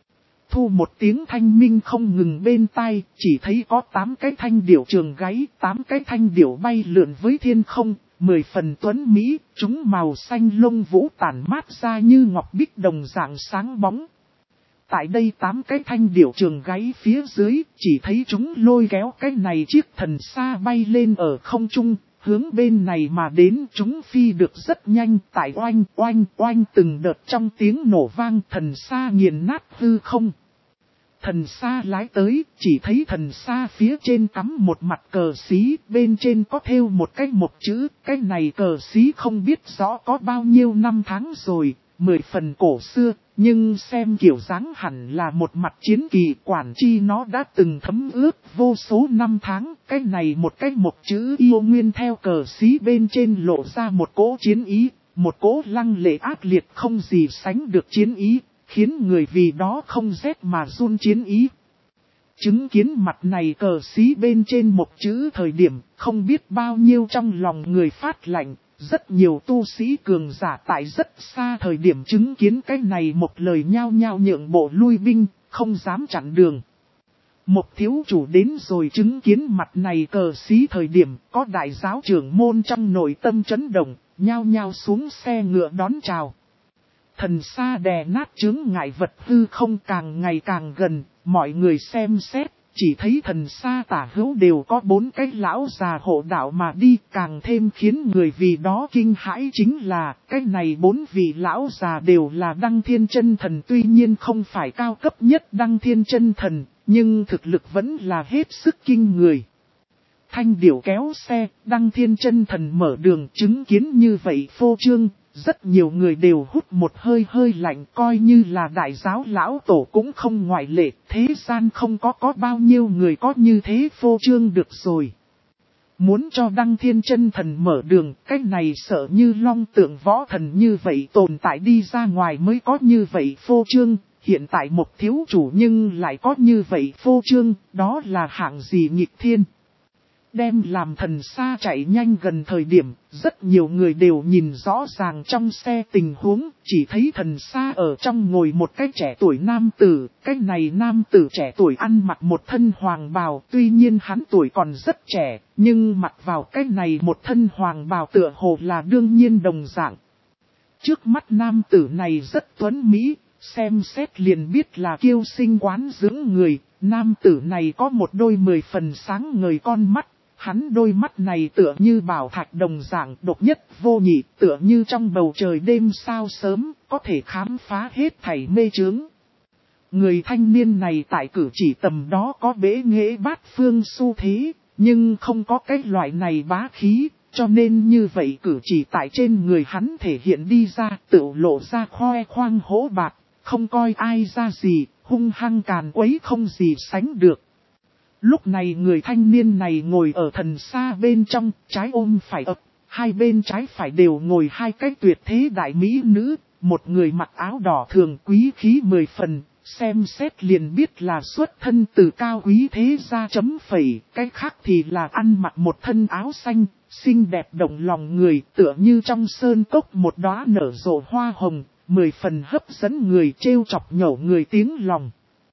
Speaker 1: Thu một tiếng thanh minh không ngừng bên tai, chỉ thấy có 8 cái thanh điểu trường gáy, 8 cái thanh điểu bay lượn với thiên không, 10 phần tuấn mỹ, chúng màu xanh lông vũ tản mát ra như ngọc bích đồng dạng sáng bóng. Tại đây 8 cái thanh điểu trường gáy phía dưới, chỉ thấy chúng lôi kéo cái này chiếc thần xa bay lên ở không trung, hướng bên này mà đến. Chúng phi được rất nhanh, tại oanh oanh oanh từng đợt trong tiếng nổ vang, thần xa nghiền nát hư không. Thần xa lái tới, chỉ thấy thần xa phía trên cắm một mặt cờ xí, bên trên có thêu một cái một chữ, cái này cờ xí không biết rõ có bao nhiêu năm tháng rồi, 10 phần cổ xưa, nhưng xem kiểu dáng hẳn là một mặt chiến kỳ, quản chi nó đã từng thấm ướt vô số năm tháng, cái này một cái một chữ yêu nguyên theo cờ xí bên trên lộ ra một cỗ chiến ý, một cỗ lăng lệ ác liệt không gì sánh được chiến ý. Khiến người vì đó không rét mà run chiến ý. Chứng kiến mặt này cờ xí bên trên một chữ thời điểm, không biết bao nhiêu trong lòng người phát lạnh, rất nhiều tu sĩ cường giả tại rất xa thời điểm chứng kiến cái này một lời nhao nhao nhượng bộ lui binh, không dám chặn đường. Một thiếu chủ đến rồi chứng kiến mặt này cờ xí thời điểm, có đại giáo trưởng môn trong nội tâm chấn động, nhao nhao xuống xe ngựa đón chào. Thần xa đè nát chướng ngại vật hư không càng ngày càng gần, mọi người xem xét, chỉ thấy thần xa tả hữu đều có 4 cái lão già hộ đạo mà đi, càng thêm khiến người vì đó kinh hãi chính là, cái này 4 vị lão già đều là Đăng Thiên Chân Thần, tuy nhiên không phải cao cấp nhất Đăng Thiên Chân Thần, nhưng thực lực vẫn là hết sức kinh người. Thanh điểu kéo xe, Đăng Thiên Chân Thần mở đường, chứng kiến như vậy phô trương. Rất nhiều người đều hút một hơi lạnh, coi như là đại giáo lão tổ cũng không ngoại lệ, thế gian không có bao nhiêu người có như thế phô trương được rồi. Muốn cho Đăng Thiên Chân Thần mở đường, cái này sợ như long tượng võ thần như vậy tồn tại đi ra ngoài mới có như vậy phô trương, hiện tại một thiếu chủ nhưng lại có như vậy phô trương, đó là hạng gì nghịch thiên. Đem làm thần xa chạy nhanh gần thời điểm, rất nhiều người đều nhìn rõ ràng trong xe tình huống, chỉ thấy thần xa ở trong ngồi một cái trẻ tuổi nam tử, cái này nam tử trẻ tuổi ăn mặc một thân hoàng bào, tuy nhiên hắn tuổi còn rất trẻ, nhưng mặc vào cái này một thân hoàng bào tựa hồ là đương nhiên đồng dạng. Trước mắt nam tử này rất tuấn mỹ, xem xét liền biết là kiêu sinh quán dưỡng người, nam tử này có một đôi 10 phần sáng ngời con mắt. Hắn đôi mắt này tựa như bảo thạch đồng dạng độc nhất vô nhị, tựa như trong bầu trời đêm sao sớm, có thể khám phá hết thảy mê chướng. Người thanh niên này tại cử chỉ tầm đó có bế nghệ bát phương xu thế, nhưng không có cái loại này bá khí, cho nên như vậy cử chỉ tại trên người hắn thể hiện đi ra, tự lộ ra khoe khoang hổ bạc, không coi ai ra gì, hung hăng càn quấy không gì sánh được. Lúc này người thanh niên này ngồi ở thần xa bên trong, trái ôm phải ập, hai bên trái phải đều ngồi 2 cái tuyệt thế đại mỹ nữ, một người mặc áo đỏ thường quý khí 10 phần, xem xét liền biết là xuất thân từ cao quý thế gia chấm phẩy, cái khác thì là ăn mặc một thân áo xanh, xinh đẹp động lòng người, tựa như trong sơn cốc một đóa nở rộ hoa hồng, 10 phần hấp dẫn người, trêu chọc nhổ người tiếng lòng.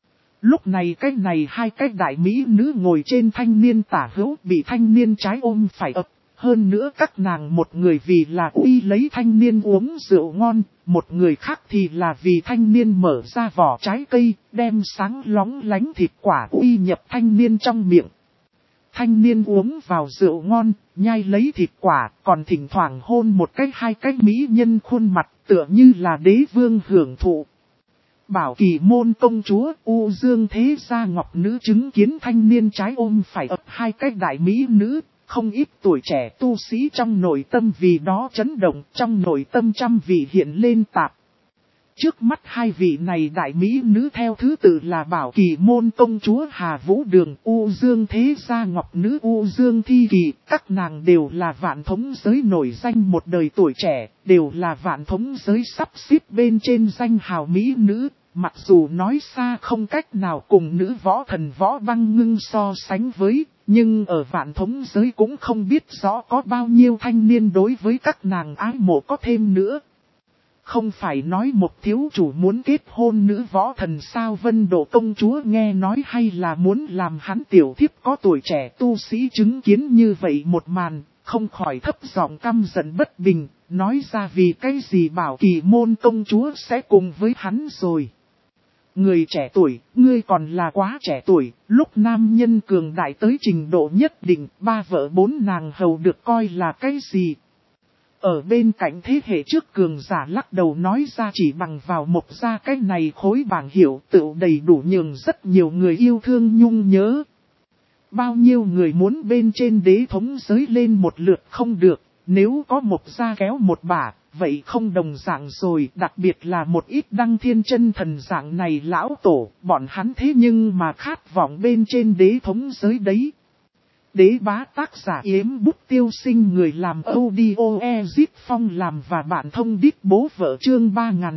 Speaker 1: Lúc này cái này 2 cái đại mỹ nữ ngồi trên thanh niên tả hữu, bị thanh niên trái ôm phải ập, Hơn nữa các nàng một người vì là uy lấy thanh niên uống rượu ngon, một người khác thì là vì thanh niên mở ra vỏ trái cây, đem sáng lóng lánh thịt quả uy nhập thanh niên trong miệng. Thanh niên uống vào rượu ngon, nhai lấy thịt quả, còn thỉnh thoảng hôn một cái hai cái mỹ nhân khuôn mặt tựa như là đế vương hưởng thụ. Bảo Kỳ môn công chúa U Dương Thế Gia Ngọc Nữ chứng kiến thanh niên trái ôm phải ập hai cái đại mỹ nữ, không ít tuổi trẻ tu sĩ trong nội tâm vì đó chấn động, trong nội tâm trăm vị hiện lên tạp. Trước mắt hai vị này đại mỹ nữ theo thứ tự là Bảo Kỳ môn công chúa Hà Vũ Đường, U Dương Thế Gia Ngọc Nữ U Dương Thi Kỳ, các nàng đều là vạn thống giới nổi danh một đời tuổi trẻ, đều là vạn thống giới sắp xếp bên trên danh hào mỹ nữ. Mặc dù nói xa không cách nào cùng nữ võ thần Võ Băng Ngưng so sánh với, nhưng ở vạn thống giới cũng không biết rõ có bao nhiêu thanh niên đối với các nàng ái mộ có thêm nữa. Không phải nói một thiếu chủ muốn kết hôn nữ võ thần sao Vân Độ công chúa nghe nói hay là muốn làm hắn tiểu thiếp có tuổi trẻ tu sĩ chứng kiến như vậy một màn, không khỏi thấp giọng căm giận bất bình, nói ra vì cái gì Bảo Kỳ môn công chúa sẽ cùng với hắn rồi. Người trẻ tuổi, ngươi còn là quá trẻ tuổi, lúc nam nhân cường đại tới trình độ nhất định, ba vợ bốn nàng hầu được coi là cái gì. Ở bên cạnh thế hệ trước cường giả lắc đầu nói ra chỉ bằng vào một gia cái này khối bảng hiệu tựu đầy đủ nhường rất nhiều người yêu thương nhung nhớ. Bao nhiêu người muốn bên trên đế thống giới lên một lượt không được, nếu có một gia kéo một bả, vậy không đồng dạng rồi, đặc biệt là một ít đăng thiên chân thần dạng này lão tổ, bọn hắn thế nhưng mà khát vọng bên trên đế thống giới đấy. Đế bá tác giả Yếm Bút Tiêu Sinh người làm audio Ezip Phong làm và bạn thông đít bố vợ chương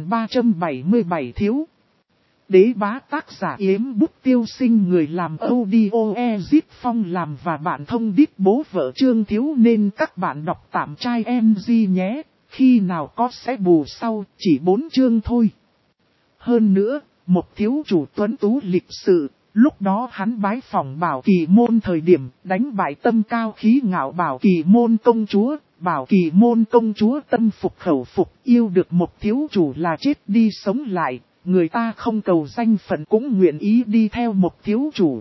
Speaker 1: 3377 thiếu. Đế bá tác giả Yếm Bút Tiêu Sinh người làm audio Ezip Phong làm và bạn thông đít bố vợ chương thiếu nên các bạn đọc tạm trai MG nhé, khi nào có sẽ bù sau, chỉ 4 chương thôi. Hơn nữa, một thiếu chủ tuấn tú lịch sự. Lúc đó hắn bái phỏng Bảo Kỳ môn thời điểm đánh bại tâm cao khí ngạo Bảo Kỳ môn công chúa. Bảo Kỳ môn công chúa tâm phục khẩu phục yêu được một thiếu chủ là chết đi sống lại. Người ta không cầu danh phận cũng nguyện ý đi theo một thiếu chủ.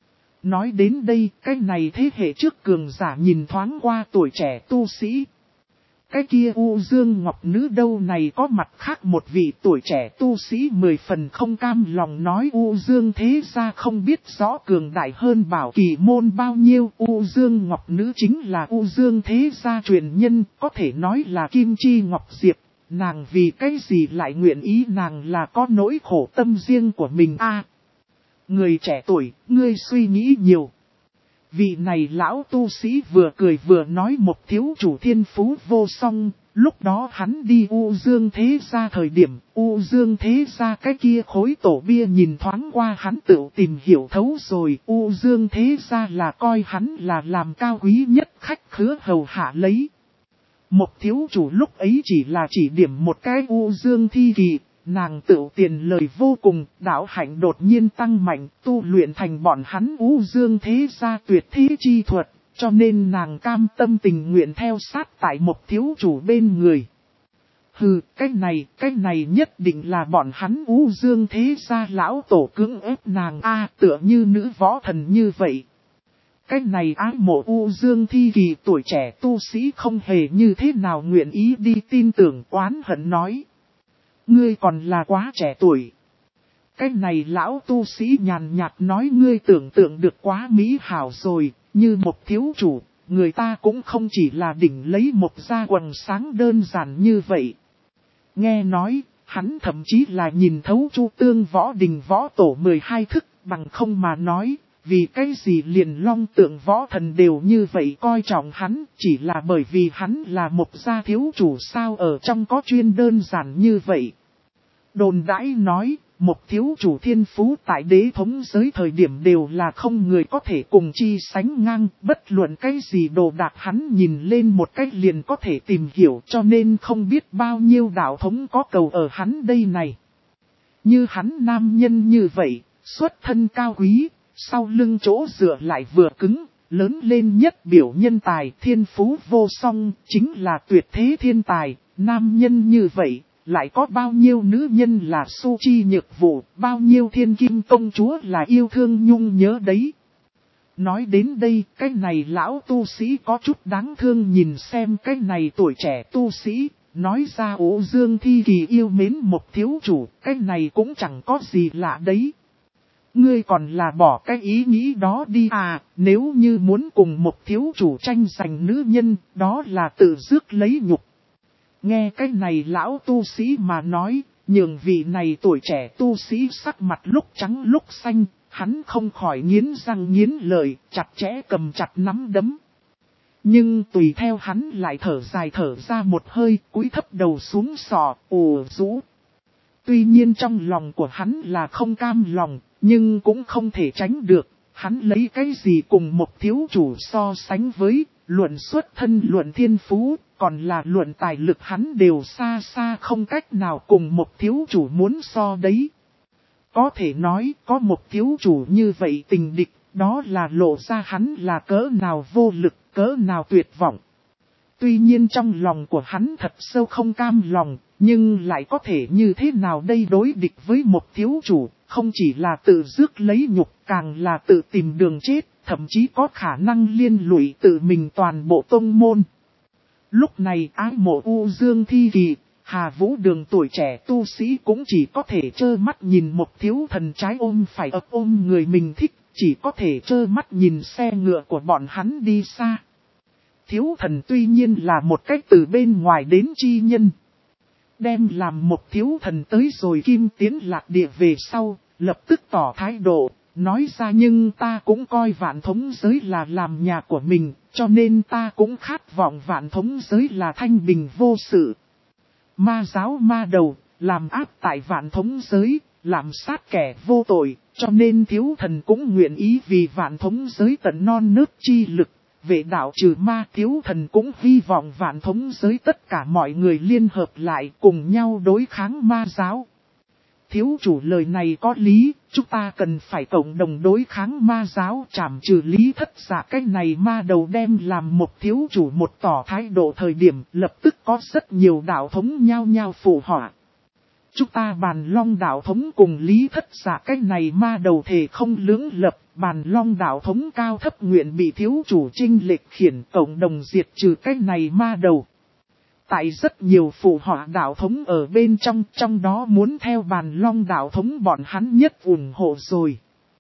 Speaker 1: Nói đến đây cái này thế hệ trước cường giả nhìn thoáng qua tuổi trẻ tu sĩ. Cái kia U Dương Ngọc Nữ đâu này có mặt khác một vị tuổi trẻ tu sĩ 10 phần không cam lòng nói U Dương Thế Gia không biết rõ cường đại hơn Bảo Kỳ môn bao nhiêu. U Dương Ngọc Nữ chính là U Dương Thế Gia truyền nhân, có thể nói là Kim Chi Ngọc Diệp. Nàng vì cái gì lại nguyện ý nàng là có nỗi khổ tâm riêng của mình a. Người trẻ tuổi, ngươi suy nghĩ nhiều. Vị này lão tu sĩ vừa cười vừa nói một thiếu chủ thiên phú vô song, lúc đó hắn đi U Dương Thế Gia thời điểm, U Dương Thế Gia cái kia khối tổ bia nhìn thoáng qua hắn tự tìm hiểu thấu rồi, U Dương Thế Gia là coi hắn là làm cao quý nhất khách khứa hầu hạ lấy. Một thiếu chủ lúc ấy chỉ là chỉ điểm một cái U Dương Thi Kỳ. Nàng tự tiền lời vô cùng, đạo hạnh đột nhiên tăng mạnh, tu luyện thành bọn hắn U Dương Thế Gia tuyệt thế chi thuật, cho nên nàng cam tâm tình nguyện theo sát tại một thiếu chủ bên người. Hừ, cái này nhất định là bọn hắn U Dương Thế Gia lão tổ cưỡng ép nàng tựa như nữ võ thần như vậy. Cái này ái mộ U Dương Thi Kỳ tuổi trẻ tu sĩ không hề như thế nào nguyện ý đi tin tưởng oán hận nói. Ngươi còn là quá trẻ tuổi. Cái này lão tu sĩ nhàn nhạt nói ngươi tưởng tượng được quá mỹ hảo rồi, như một thiếu chủ, người ta cũng không chỉ là đỉnh lấy một da quần sáng đơn giản như vậy. Nghe nói, hắn thậm chí là nhìn thấu Chu Tương võ đình võ tổ 12 thức, bằng không mà nói, vì cái gì liền Long Tượng võ thần đều như vậy coi trọng hắn, chỉ là bởi vì hắn là một gia thiếu chủ sao ở trong có chuyên đơn giản như vậy. Đồn đãi nói, một thiếu chủ thiên phú tại đế thống giới thời điểm đều là không người có thể cùng chi sánh ngang, bất luận cái gì đồ đạc hắn nhìn lên một cách liền có thể tìm hiểu cho nên không biết bao nhiêu đạo thống có cầu ở hắn đây này. Như hắn nam nhân như vậy, xuất thân cao quý, sau lưng chỗ dựa lại vừa cứng, lớn lên nhất biểu nhân tài, thiên phú vô song, chính là tuyệt thế thiên tài. Nam nhân như vậy, lại có bao nhiêu nữ nhân là su chi nhược vụ, bao nhiêu thiên kim công chúa là yêu thương nhung nhớ đấy. Nói đến đây, cái này lão tu sĩ có chút đáng thương, nhìn xem cái này tuổi trẻ tu sĩ, nói ra Ố Dương Thi Kỳ yêu mến một thiếu chủ, cái này cũng chẳng có gì lạ đấy. Ngươi còn là bỏ cái ý nghĩ đó đi à, nếu như muốn cùng một thiếu chủ tranh giành nữ nhân, đó là tự rước lấy nhục. Nghe cái này lão tu sĩ mà nói, nhường vị này tuổi trẻ tu sĩ sắc mặt lúc trắng lúc xanh, hắn không khỏi nghiến răng nghiến lợi, chặt chẽ cầm chặt nắm đấm. Nhưng tùy theo hắn lại thở dài thở ra một hơi, cúi thấp đầu xuống sọ, ồ rũ. Tuy nhiên trong lòng của hắn là không cam lòng, nhưng cũng không thể tránh được. Hắn lấy cái gì cùng một thiếu chủ so sánh với, luận xuất thân luận thiên phú, còn là luận tài lực hắn đều xa xa không cách nào cùng một thiếu chủ muốn so đấy. Có thể nói có một thiếu chủ như vậy tình địch, đó là lộ ra hắn là cỡ nào vô lực, cỡ nào tuyệt vọng. Tuy nhiên trong lòng của hắn thật sâu không cam lòng, nhưng lại có thể như thế nào đây, đối địch với một thiếu chủ, không chỉ là tự rước lấy nhục, càng là tự tìm đường chết, thậm chí có khả năng liên lụy tự mình toàn bộ tông môn. Lúc này ái mộ U Dương Thi Kỳ, Hà Vũ Đường tuổi trẻ tu sĩ cũng chỉ có thể trơ mắt nhìn một thiếu thần trái ôm phải ấp ôm người mình thích, chỉ có thể trơ mắt nhìn xe ngựa của bọn hắn đi xa. Thiếu thần tuy nhiên là một cách từ bên ngoài đến chi nhân. Đem làm một thiếu thần tới rồi Kim Tiến Lạc Địa về sau, lập tức tỏ thái độ, nói ra nhưng ta cũng coi vạn thống giới là làm nhà của mình, cho nên ta cũng khát vọng vạn thống giới là thanh bình vô sự. Ma giáo ma đầu, làm áp tại vạn thống giới, làm sát kẻ vô tội, cho nên thiếu thần cũng nguyện ý vì vạn thống giới tận non nớt chi lực. Về đạo trừ ma, thiếu thần cũng hy vọng vạn thống giới tất cả mọi người liên hợp lại cùng nhau đối kháng ma giáo. Thiếu chủ lời này có lý, chúng ta cần phải cộng đồng đối kháng ma giáo, trảm trừ Lý Thất Dạ. Cái này ma đầu đem làm một thiếu chủ một tỏ thái độ thời điểm, lập tức có rất nhiều đạo thống nhao nhao phụ họa. Chúng ta Bàn Long đạo thống cùng Lý Thất Dạ cái này ma đầu thề không lưỡng lập, Bàn Long đạo thống cao thấp nguyện bị thiếu chủ chinh lệch khiển, cộng đồng diệt trừ cái này ma đầu. Tại rất nhiều phụ họa đạo thống ở bên trong đó muốn theo Bàn Long đạo thống bọn hắn nhất ủng hộ rồi.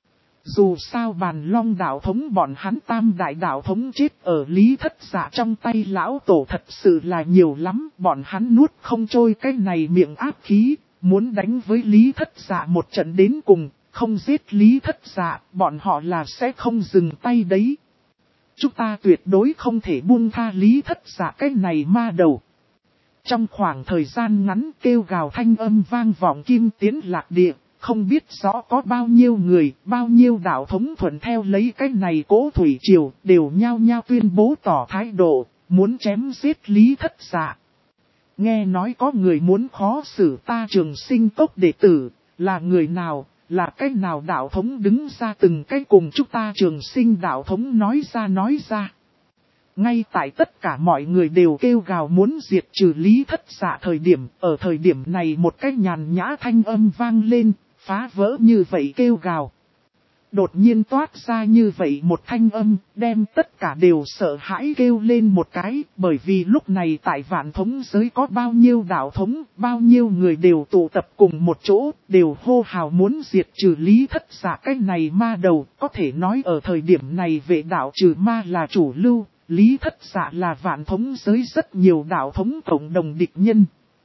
Speaker 1: Dù sao Bàn Long đạo thống bọn hắn tam đại đạo thống chết ở Lý Thất Dạ trong tay lão tổ thật sự là nhiều lắm, bọn hắn nuốt không trôi cái này miệng áp khí, muốn đánh với Lý Thất Dạ một trận đến cùng, không giết Lý Thất Dạ, bọn họ là sẽ không dừng tay đấy. Chúng ta tuyệt đối không thể buông tha Lý Thất Dạ cái này ma đầu. Trong khoảng thời gian ngắn kêu gào thanh âm vang vọng Kim Tiến Lạc Địa, không biết rõ có bao nhiêu người, bao nhiêu đạo thống thuận theo lấy cái này Cố thủy triều, đều nhao nhao tuyên bố tỏ thái độ, muốn chém giết Lý Thất Dạ. Nghe nói có người muốn khó xử ta Trường Sinh Cốc đệ tử, là người nào, là cái nào đạo thống đứng ra từng cái cùng chúng ta Trường Sinh đạo thống nói ra. Ngay tại tất cả mọi người đều kêu gào muốn diệt trừ Lý Thất Dạ thời điểm, ở thời điểm này một cái nhàn nhã thanh âm vang lên, phá vỡ như vậy kêu gào. Đột nhiên toát ra như vậy một thanh âm, đem tất cả đều sợ hãi kêu lên một cái, bởi vì lúc này tại vạn thống giới có bao nhiêu đạo thống, bao nhiêu người đều tụ tập cùng một chỗ, đều hô hào muốn diệt trừ Lý Thất Dạ cái này ma đầu, có thể nói ở thời điểm này vệ đạo trừ ma là chủ lưu, Lý Thất Dạ là vạn thống giới rất nhiều đạo thống cộng đồng địch nhân.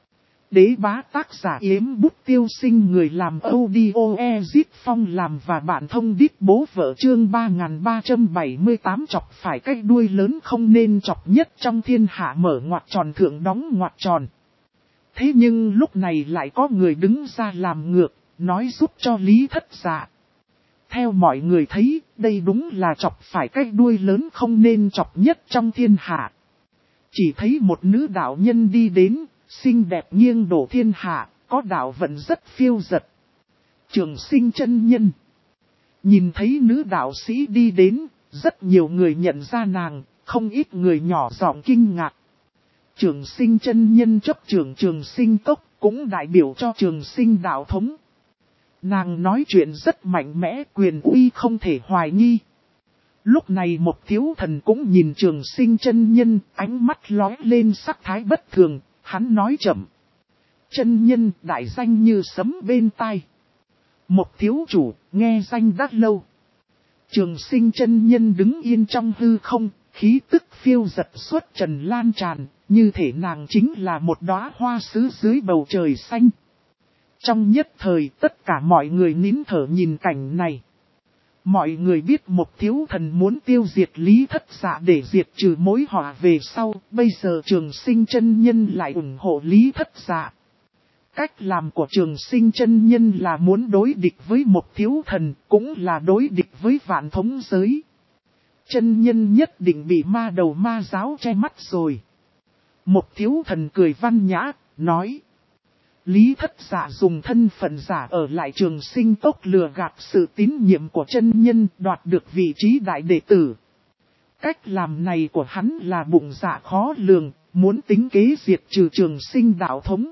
Speaker 1: Đế bá tác giả Yếm Bút Tiêu Sinh, người làm audio Ezit Phong làm và bạn thông đít bố vợ, chương 3378 chọc phải cái đuôi lớn không nên chọc nhất trong thiên hạ, mở ngoặc tròn thượng đóng ngoặc tròn. Thế nhưng lúc này lại có người đứng ra làm ngược, nói giúp cho Lý Thất Dạ. Theo mọi người thấy, đây đúng là chọc phải cái đuôi lớn không nên chọc nhất trong thiên hạ. Chỉ thấy một nữ đạo nhân đi đến, xinh đẹp nghiêng đổ thiên hạ, có đạo vận rất phiêu dật. Trường Sinh chân nhân nhìn thấy nữ đạo sĩ đi đến, Rất nhiều người nhận ra nàng, không ít người nhỏ giọng kinh ngạc. Trường Sinh chân nhân chấp trưởng Trường Sinh Cốc, cũng đại biểu cho Trường Sinh đạo thống. Nàng nói chuyện rất mạnh mẽ, quyền uy không thể hoài nghi. Lúc này một thiếu thần cũng nhìn Trường Sinh chân nhân, ánh mắt lóe lên sắc thái bất thường, hắn nói chậm. Chân nhân đại danh như sấm bên tai. Một thiếu chủ, nghe danh đã lâu. Trường Sinh chân nhân đứng yên trong hư không, khí tức phiêu giật suốt trần lan tràn, như thể nàng chính là một đóa hoa sứ dưới bầu trời xanh. Trong nhất thời tất cả mọi người nín thở nhìn cảnh này. Mọi người biết một thiếu thần muốn tiêu diệt Lý Thất Dạ để diệt trừ mối họa về sau, bây giờ Trường Sinh chân nhân lại ủng hộ Lý Thất Dạ. Cách làm của Trường Sinh chân nhân là muốn đối địch với một thiếu thần, cũng là đối địch với vạn thống giới. Chân nhân nhất định bị ma đầu ma giáo che mắt rồi. Một thiếu thần cười văn nhã, nói. Lý Thất Dạ dùng thân phận giả ở lại Trường Sinh Cốc lừa gạt sự tín nhiệm của chân nhân, đoạt được vị trí đại đệ tử. Cách làm này của hắn là bụng dạ khó lường, muốn tính kế diệt trừ Trường Sinh đạo thống.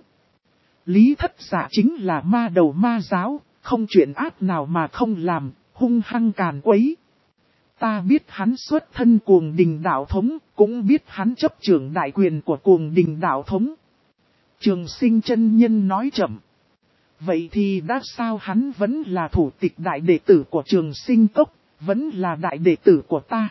Speaker 1: Lý Thất Dạ chính là ma đầu ma giáo, không chuyện ác nào mà không làm, hung hăng càn quấy. Ta biết hắn xuất thân Cuồng Đình đạo thống, cũng biết hắn chấp trưởng đại quyền của Cuồng Đình đạo thống. Trường Sinh chân nhân nói chậm. Vậy thì đã sao hắn vẫn là thủ tịch đại đệ tử của Trường Sinh Cốc, vẫn là đại đệ tử của ta.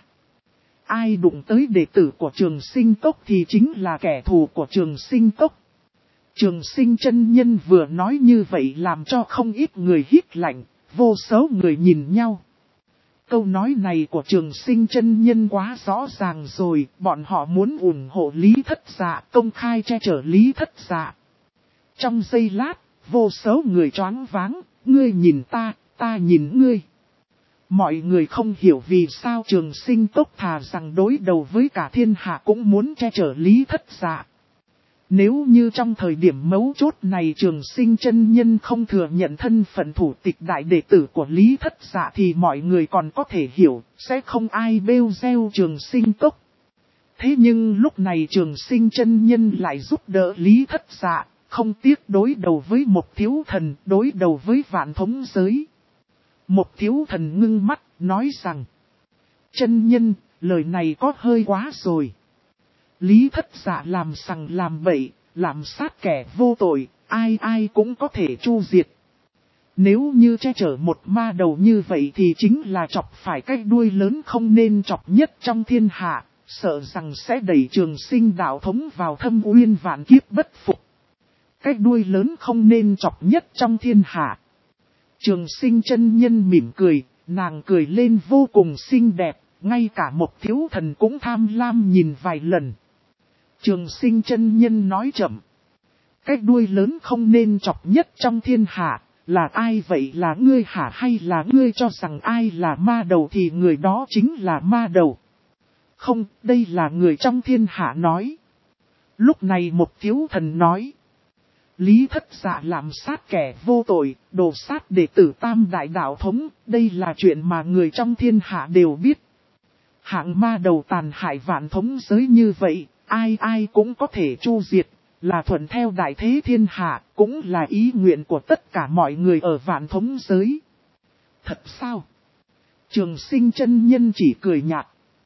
Speaker 1: Ai đụng tới đệ tử của Trường Sinh Cốc thì chính là kẻ thù của Trường Sinh Cốc. Trường Sinh chân nhân vừa nói như vậy làm cho không ít người hít lạnh, vô số người nhìn nhau. Câu nói này của Trường Sinh chân nhân quá rõ ràng rồi, bọn họ muốn ủng hộ Lý Thất Dạ, công khai che chở Lý Thất Dạ. Trong giây lát, vô số người choáng váng, ngươi nhìn ta, ta nhìn ngươi. Mọi người không hiểu vì sao Trường Sinh Cốc thà rằng đối đầu với cả thiên hạ cũng muốn che chở Lý Thất Dạ. Nếu như trong thời điểm mấu chốt này Trường Sinh chân nhân không thừa nhận thân phận thủ tịch đại đệ tử của Lý Thất Dạ thì mọi người còn có thể hiểu, sẽ không ai bêu reo Trường Sinh Cốc. Thế nhưng lúc này Trường Sinh chân nhân lại giúp đỡ Lý Thất Dạ, không tiếc đối đầu với một thiếu thần, đối đầu với vạn thống giới. Một thiếu thần ngưng mắt, nói rằng, chân nhân, lời này có hơi quá rồi. Lý Thất Dạ làm sằng làm bậy, làm sát kẻ vô tội, ai ai cũng có thể chu diệt. Nếu như che chở một ma đầu như vậy thì chính là chọc phải cái đuôi lớn không nên chọc nhất trong thiên hạ, sợ rằng sẽ đẩy Trường Sinh đạo thống vào thâm uyên vạn kiếp bất phục. Cái đuôi lớn không nên chọc nhất trong thiên hạ. Trường Sinh chân nhân mỉm cười, nàng cười lên vô cùng xinh đẹp, ngay cả một thiếu thần cũng tham lam nhìn vài lần. Trường Sinh chân nhân nói chậm. Cái đuôi lớn không nên chọc nhất trong thiên hạ, là ai vậy, là ngươi hả, hay là ngươi cho rằng ai là ma đầu thì người đó chính là ma đầu? Không, đây là người trong thiên hạ nói. Lúc này một thiếu thần nói. Lý Thất Dạ làm sát kẻ vô tội, đồ sát đệ tử Tam Đại đạo thống, đây là chuyện mà người trong thiên hạ đều biết. Hạng ma đầu tàn hại vạn thống giới như vậy, ai ai cũng có thể chu diệt, là thuận theo đại thế thiên hạ, cũng là ý nguyện của tất cả mọi người ở vạn thống giới. Thật sao? Trường Sinh chân nhân chỉ cười nhạt.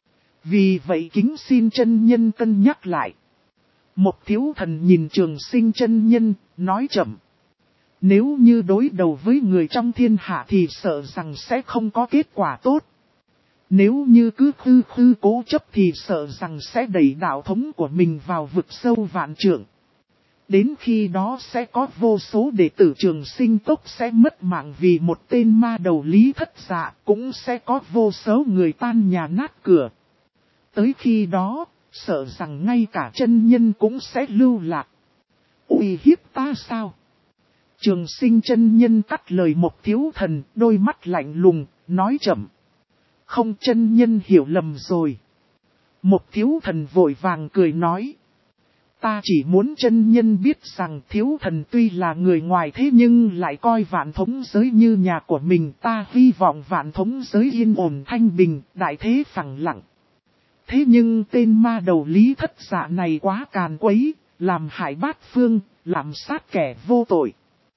Speaker 1: Vì vậy kính xin chân nhân cân nhắc lại. Một thiếu thần nhìn Trường Sinh chân nhân, nói chậm. Nếu như đối đầu với người trong thiên hạ thì sợ rằng sẽ không có kết quả tốt. Nếu như cứ khư cố chấp thì sợ rằng sẽ đẩy đạo thống của mình vào vực sâu vạn trượng. Đến khi đó sẽ có vô số đệ tử Trường Sinh Cốc sẽ mất mạng vì một tên ma đầu Lý Thất Dạ, cũng sẽ có vô số người tan nhà nát cửa. Tới khi đó, sợ rằng ngay cả chân nhân cũng sẽ lưu lạc. Uy hiếp ta sao? Trường Sinh chân nhân cắt lời một thiếu thần, đôi mắt lạnh lùng, nói chậm. Không, chân nhân hiểu lầm rồi. Một thiếu thần vội vàng cười nói. Ta chỉ muốn chân nhân biết rằng thiếu thần tuy là người ngoài thế nhưng lại coi vạn thống giới như nhà của mình. Ta hy vọng vạn thống giới yên ổn thanh bình, đại thế phẳng lặng. Thế nhưng tên ma đầu Lý Thất Dạ này quá càn quấy, làm hại bát phương, làm sát kẻ vô tội.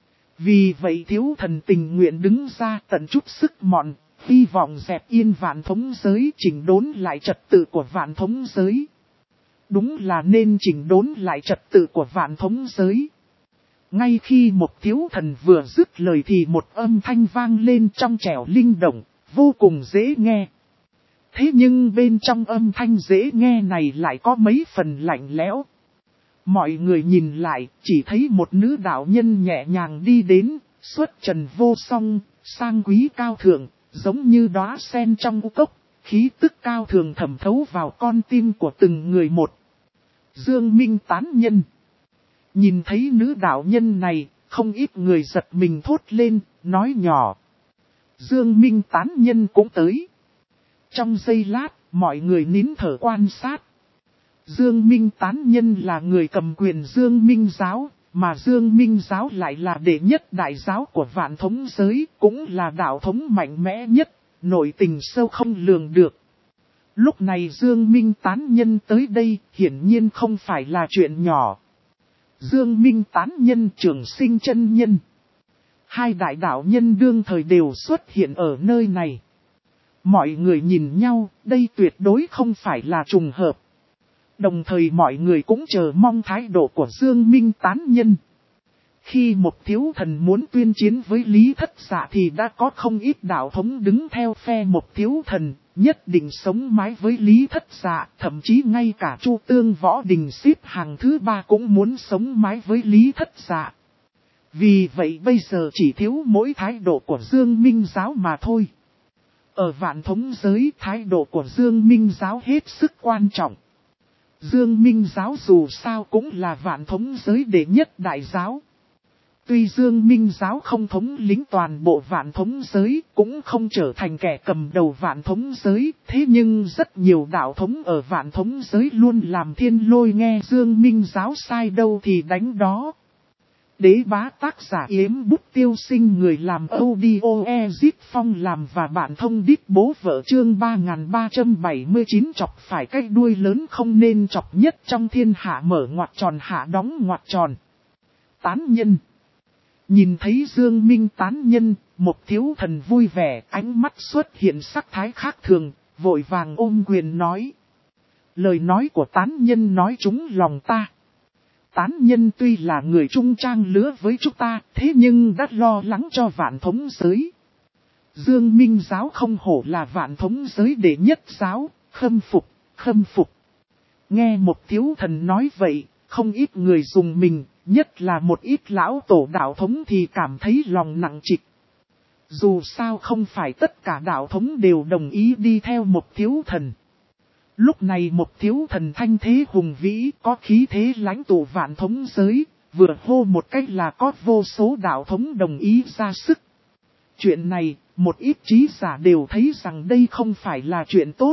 Speaker 1: Vì vậy thiếu thần tình nguyện đứng ra tận chút sức mọn, hy vọng dẹp yên vạn thống giới, chỉnh đốn lại trật tự của vạn thống giới. Đúng là nên chỉnh đốn lại trật tự của vạn thống giới. Ngay khi một thiếu thần vừa dứt lời thì một âm thanh vang lên trong trẻo linh động, vô cùng dễ nghe. Thế nhưng bên trong âm thanh dễ nghe này lại có mấy phần lạnh lẽo. Mọi người nhìn lại, chỉ thấy một nữ đạo nhân nhẹ nhàng đi đến, xuất trần vô song, sang quý cao thượng, giống như đóa sen trong cốc, khí tức cao thường thẩm thấu vào con tim của từng người một. Dương Minh tán nhân. Nhìn thấy nữ đạo nhân này, không ít người giật mình thốt lên, nói nhỏ. Dương Minh tán nhân cũng tới. Trong giây lát, mọi người nín thở quan sát. Dương Minh tán nhân là người cầm quyền Dương Minh giáo, mà Dương Minh giáo lại là đệ nhất đại giáo của vạn thống giới, cũng là đạo thống mạnh mẽ nhất, nội tình sâu không lường được. Lúc này Dương Minh tán nhân tới đây hiển nhiên không phải là chuyện nhỏ. Dương Minh tán nhân Trường Sinh chân nhân. Hai đại đạo nhân đương thời đều xuất hiện ở nơi này. Mọi người nhìn nhau, đây tuyệt đối không phải là trùng hợp. Đồng thời mọi người cũng chờ mong thái độ của Dương Minh tán nhân. Khi một thiếu thần muốn tuyên chiến với Lý Thất Dạ thì đã có không ít đạo thống đứng theo phe một thiếu thần, nhất định sống mái với Lý Thất Dạ, thậm chí ngay cả Chu Tương Võ Đình xếp hàng thứ 3 cũng muốn sống mái với Lý Thất Dạ. Vì vậy bây giờ chỉ thiếu mỗi thái độ của Dương Minh giáo mà thôi. Ở vạn thống giới, thái độ của Dương Minh giáo hết sức quan trọng. Dương Minh giáo dù sao cũng là vạn thống giới đệ nhất đại giáo. Tuy Dương Minh giáo không thống lĩnh toàn bộ vạn thống giới, cũng không trở thành kẻ cầm đầu vạn thống giới, thế nhưng rất nhiều đạo thống ở vạn thống giới luôn làm thiên lôi nghe Dương Minh giáo sai đâu thì đánh đó. Đế bá tác giả Yếm Bút Tiêu Sinh, người làm audio Ezip Phong làm và bạn thông đít bố vợ chương 3379 chọc phải cái đuôi lớn không nên chọc nhất trong thiên hạ mở ngoặc tròn hạ đóng ngoặc tròn. Tán nhân. Nhìn thấy Dương Minh tán nhân, một thiếu thần vui vẻ, ánh mắt xuất hiện sắc thái khác thường, vội vàng ôm quyền nói. Lời nói của tán nhân nói trúng lòng ta. Tán nhân tuy là người trung trang lứa với chúng ta, thế nhưng đã lo lắng cho vạn thống giới. Dương Minh giáo không hổ là vạn thống giới đệ nhất giáo, khâm phục, khâm phục. Nghe một thiếu thần nói vậy, không ít người dùng mình, nhất là một ít lão tổ đạo thống thì cảm thấy lòng nặng trịch. Dù sao không phải tất cả đạo thống đều đồng ý đi theo một thiếu thần. Lúc này một thiếu thần thanh thế hùng vĩ, có khí thế lãnh tụ vạn thống giới, vừa hô một cách là có vô số đạo thống đồng ý ra sức. Chuyện này, một ít trí giả đều thấy rằng đây không phải là chuyện tốt.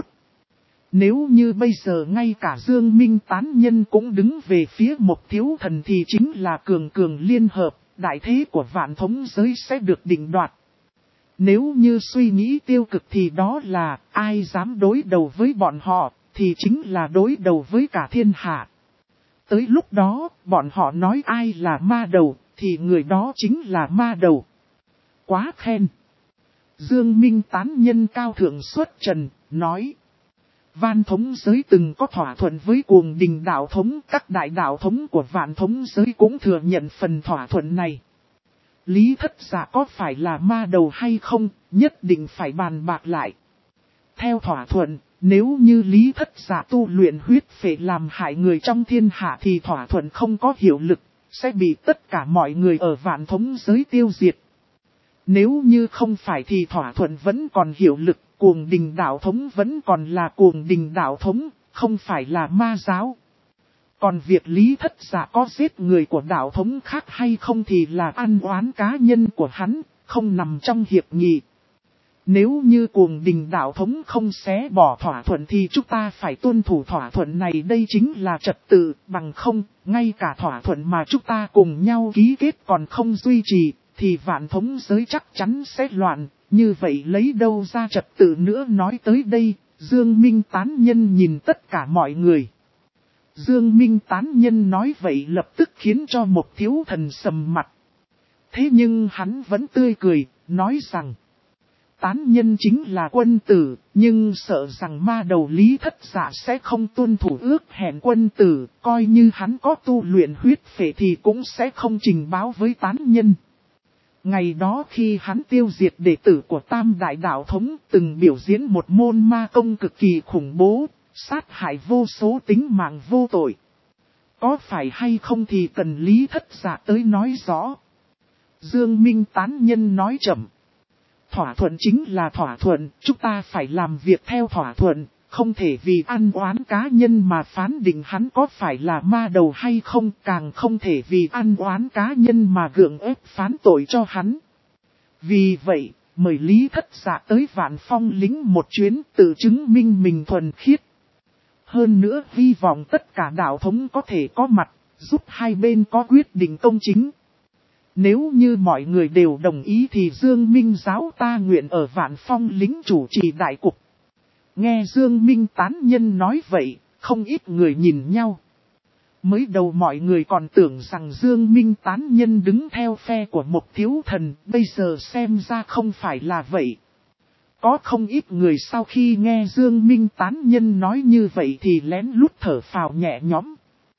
Speaker 1: Nếu như bây giờ ngay cả Dương Minh tán nhân cũng đứng về phía một thiếu thần thì chính là cường cường liên hợp, đại thế của vạn thống giới sẽ được định đoạt. Nếu như suy nghĩ tiêu cực thì đó là ai dám đối đầu với bọn họ, thì chính là đối đầu với cả thiên hạ. Tới lúc đó, bọn họ nói ai là ma đầu, thì người đó chính là ma đầu. Quá khen. Dương Minh tán nhân cao thượng xuất trần, nói. Vạn thống giới từng có thỏa thuận với Cuồng Đình đạo thống, các đại đạo thống của vạn thống giới cũng thừa nhận phần thỏa thuận này. Lý Thất Dạ có phải là ma đầu hay không, nhất định phải bàn bạc lại. Theo thỏa thuận, nếu như Lý Thất Dạ tu luyện huyết phệ làm hại người trong thiên hạ thì thỏa thuận không có hiệu lực, sẽ bị tất cả mọi người ở vạn thống giới tiêu diệt. Nếu như không phải thì thỏa thuận vẫn còn hiệu lực, Cuồng Đình đạo thống vẫn còn là Cuồng Đình đạo thống, không phải là ma giáo. Còn việc Lý Thất Dạ có giết người của đạo thống khác hay không thì là ăn oán cá nhân của hắn, không nằm trong hiệp nghị. Nếu như Cuồng Đình đạo thống không xé bỏ thỏa thuận thì chúng ta phải tuân thủ thỏa thuận này, đây chính là trật tự, bằng không, ngay cả thỏa thuận mà chúng ta cùng nhau ký kết còn không duy trì, thì vạn thống giới chắc chắn sẽ loạn, như vậy lấy đâu ra trật tự nữa. Nói tới đây, Dương Minh tán nhân nhìn tất cả mọi người. Dương Minh tán nhân nói vậy lập tức khiến cho một thiếu thần sầm mặt. Thế nhưng hắn vẫn tươi cười, nói rằng tán nhân chính là quân tử, nhưng sợ rằng ma đầu Lý Thất Dạ sẽ không tuân thủ ước hẹn quân tử, coi như hắn có tu luyện huyết phệ thì cũng sẽ không trình báo với tán nhân. Ngày đó khi hắn tiêu diệt đệ tử của Tam Đại Đạo Thống, từng biểu diễn một môn ma công cực kỳ khủng bố, sát hại vô số tính mạng vô tội. Có phải hay không thì cần Lý Thất Dạ tới nói rõ. Dương Minh tán nhân nói chậm. Thỏa thuận chính là thỏa thuận, chúng ta phải làm việc theo thỏa thuận, không thể vì ăn oán cá nhân mà phán định hắn có phải là ma đầu hay không, càng không thể vì ăn oán cá nhân mà gượng ép phán tội cho hắn. Vì vậy, mời Lý Thất Dạ tới Vạn Phong lĩnh một chuyến, tự chứng minh mình thuần khiết. Hơn nữa hy vọng tất cả đạo thống có thể có mặt, giúp hai bên có quyết định công chính. Nếu như mọi người đều đồng ý thì Dương Minh giáo ta nguyện ở Vạn Phong lĩnh chủ trì đại cục. Nghe Dương Minh tán nhân nói vậy, không ít người nhìn nhau. Mới đầu mọi người còn tưởng rằng Dương Minh tán nhân đứng theo phe của một thiếu thần, bây giờ xem ra không phải là vậy. Có không ít người sau khi nghe Dương Minh tán nhân nói như vậy thì lén lút thở phào nhẹ nhõm.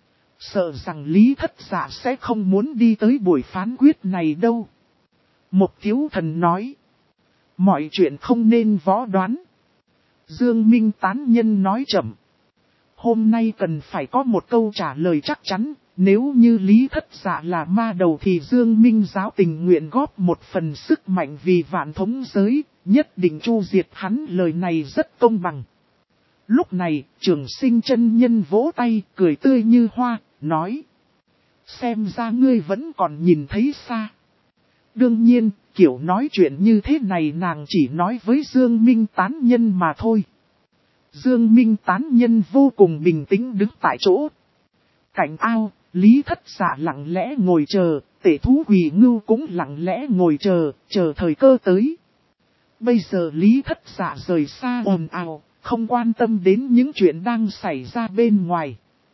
Speaker 1: Sợ rằng Lý Thất Dạ sẽ không muốn đi tới buổi phán quyết này đâu. Một thiếu thần nói. Mọi chuyện không nên võ đoán. Dương Minh tán nhân nói chậm. Hôm nay cần phải có một câu trả lời chắc chắn. Nếu như Lý Thất Dạ là ma đầu thì Dương Minh giáo tình nguyện góp một phần sức mạnh vì vạn thống giới. Nhất định chu diệt hắn, lời này rất công bằng. Lúc này, Trường Sinh chân nhân vỗ tay, cười tươi như hoa, nói. Xem ra ngươi vẫn còn nhìn thấy xa. Đương nhiên, kiểu nói chuyện như thế này nàng chỉ nói với Dương Minh tán nhân mà thôi. Dương Minh tán nhân vô cùng bình tĩnh đứng tại chỗ. Cạnh ao, Lý Thất Dạ lặng lẽ ngồi chờ, Tể Thú Quỳ Ngưu cũng lặng lẽ ngồi chờ thời cơ tới. Bây giờ Lý Thất Dạ rời xa ồn ào, không quan tâm đến những chuyện đang xảy ra bên ngoài.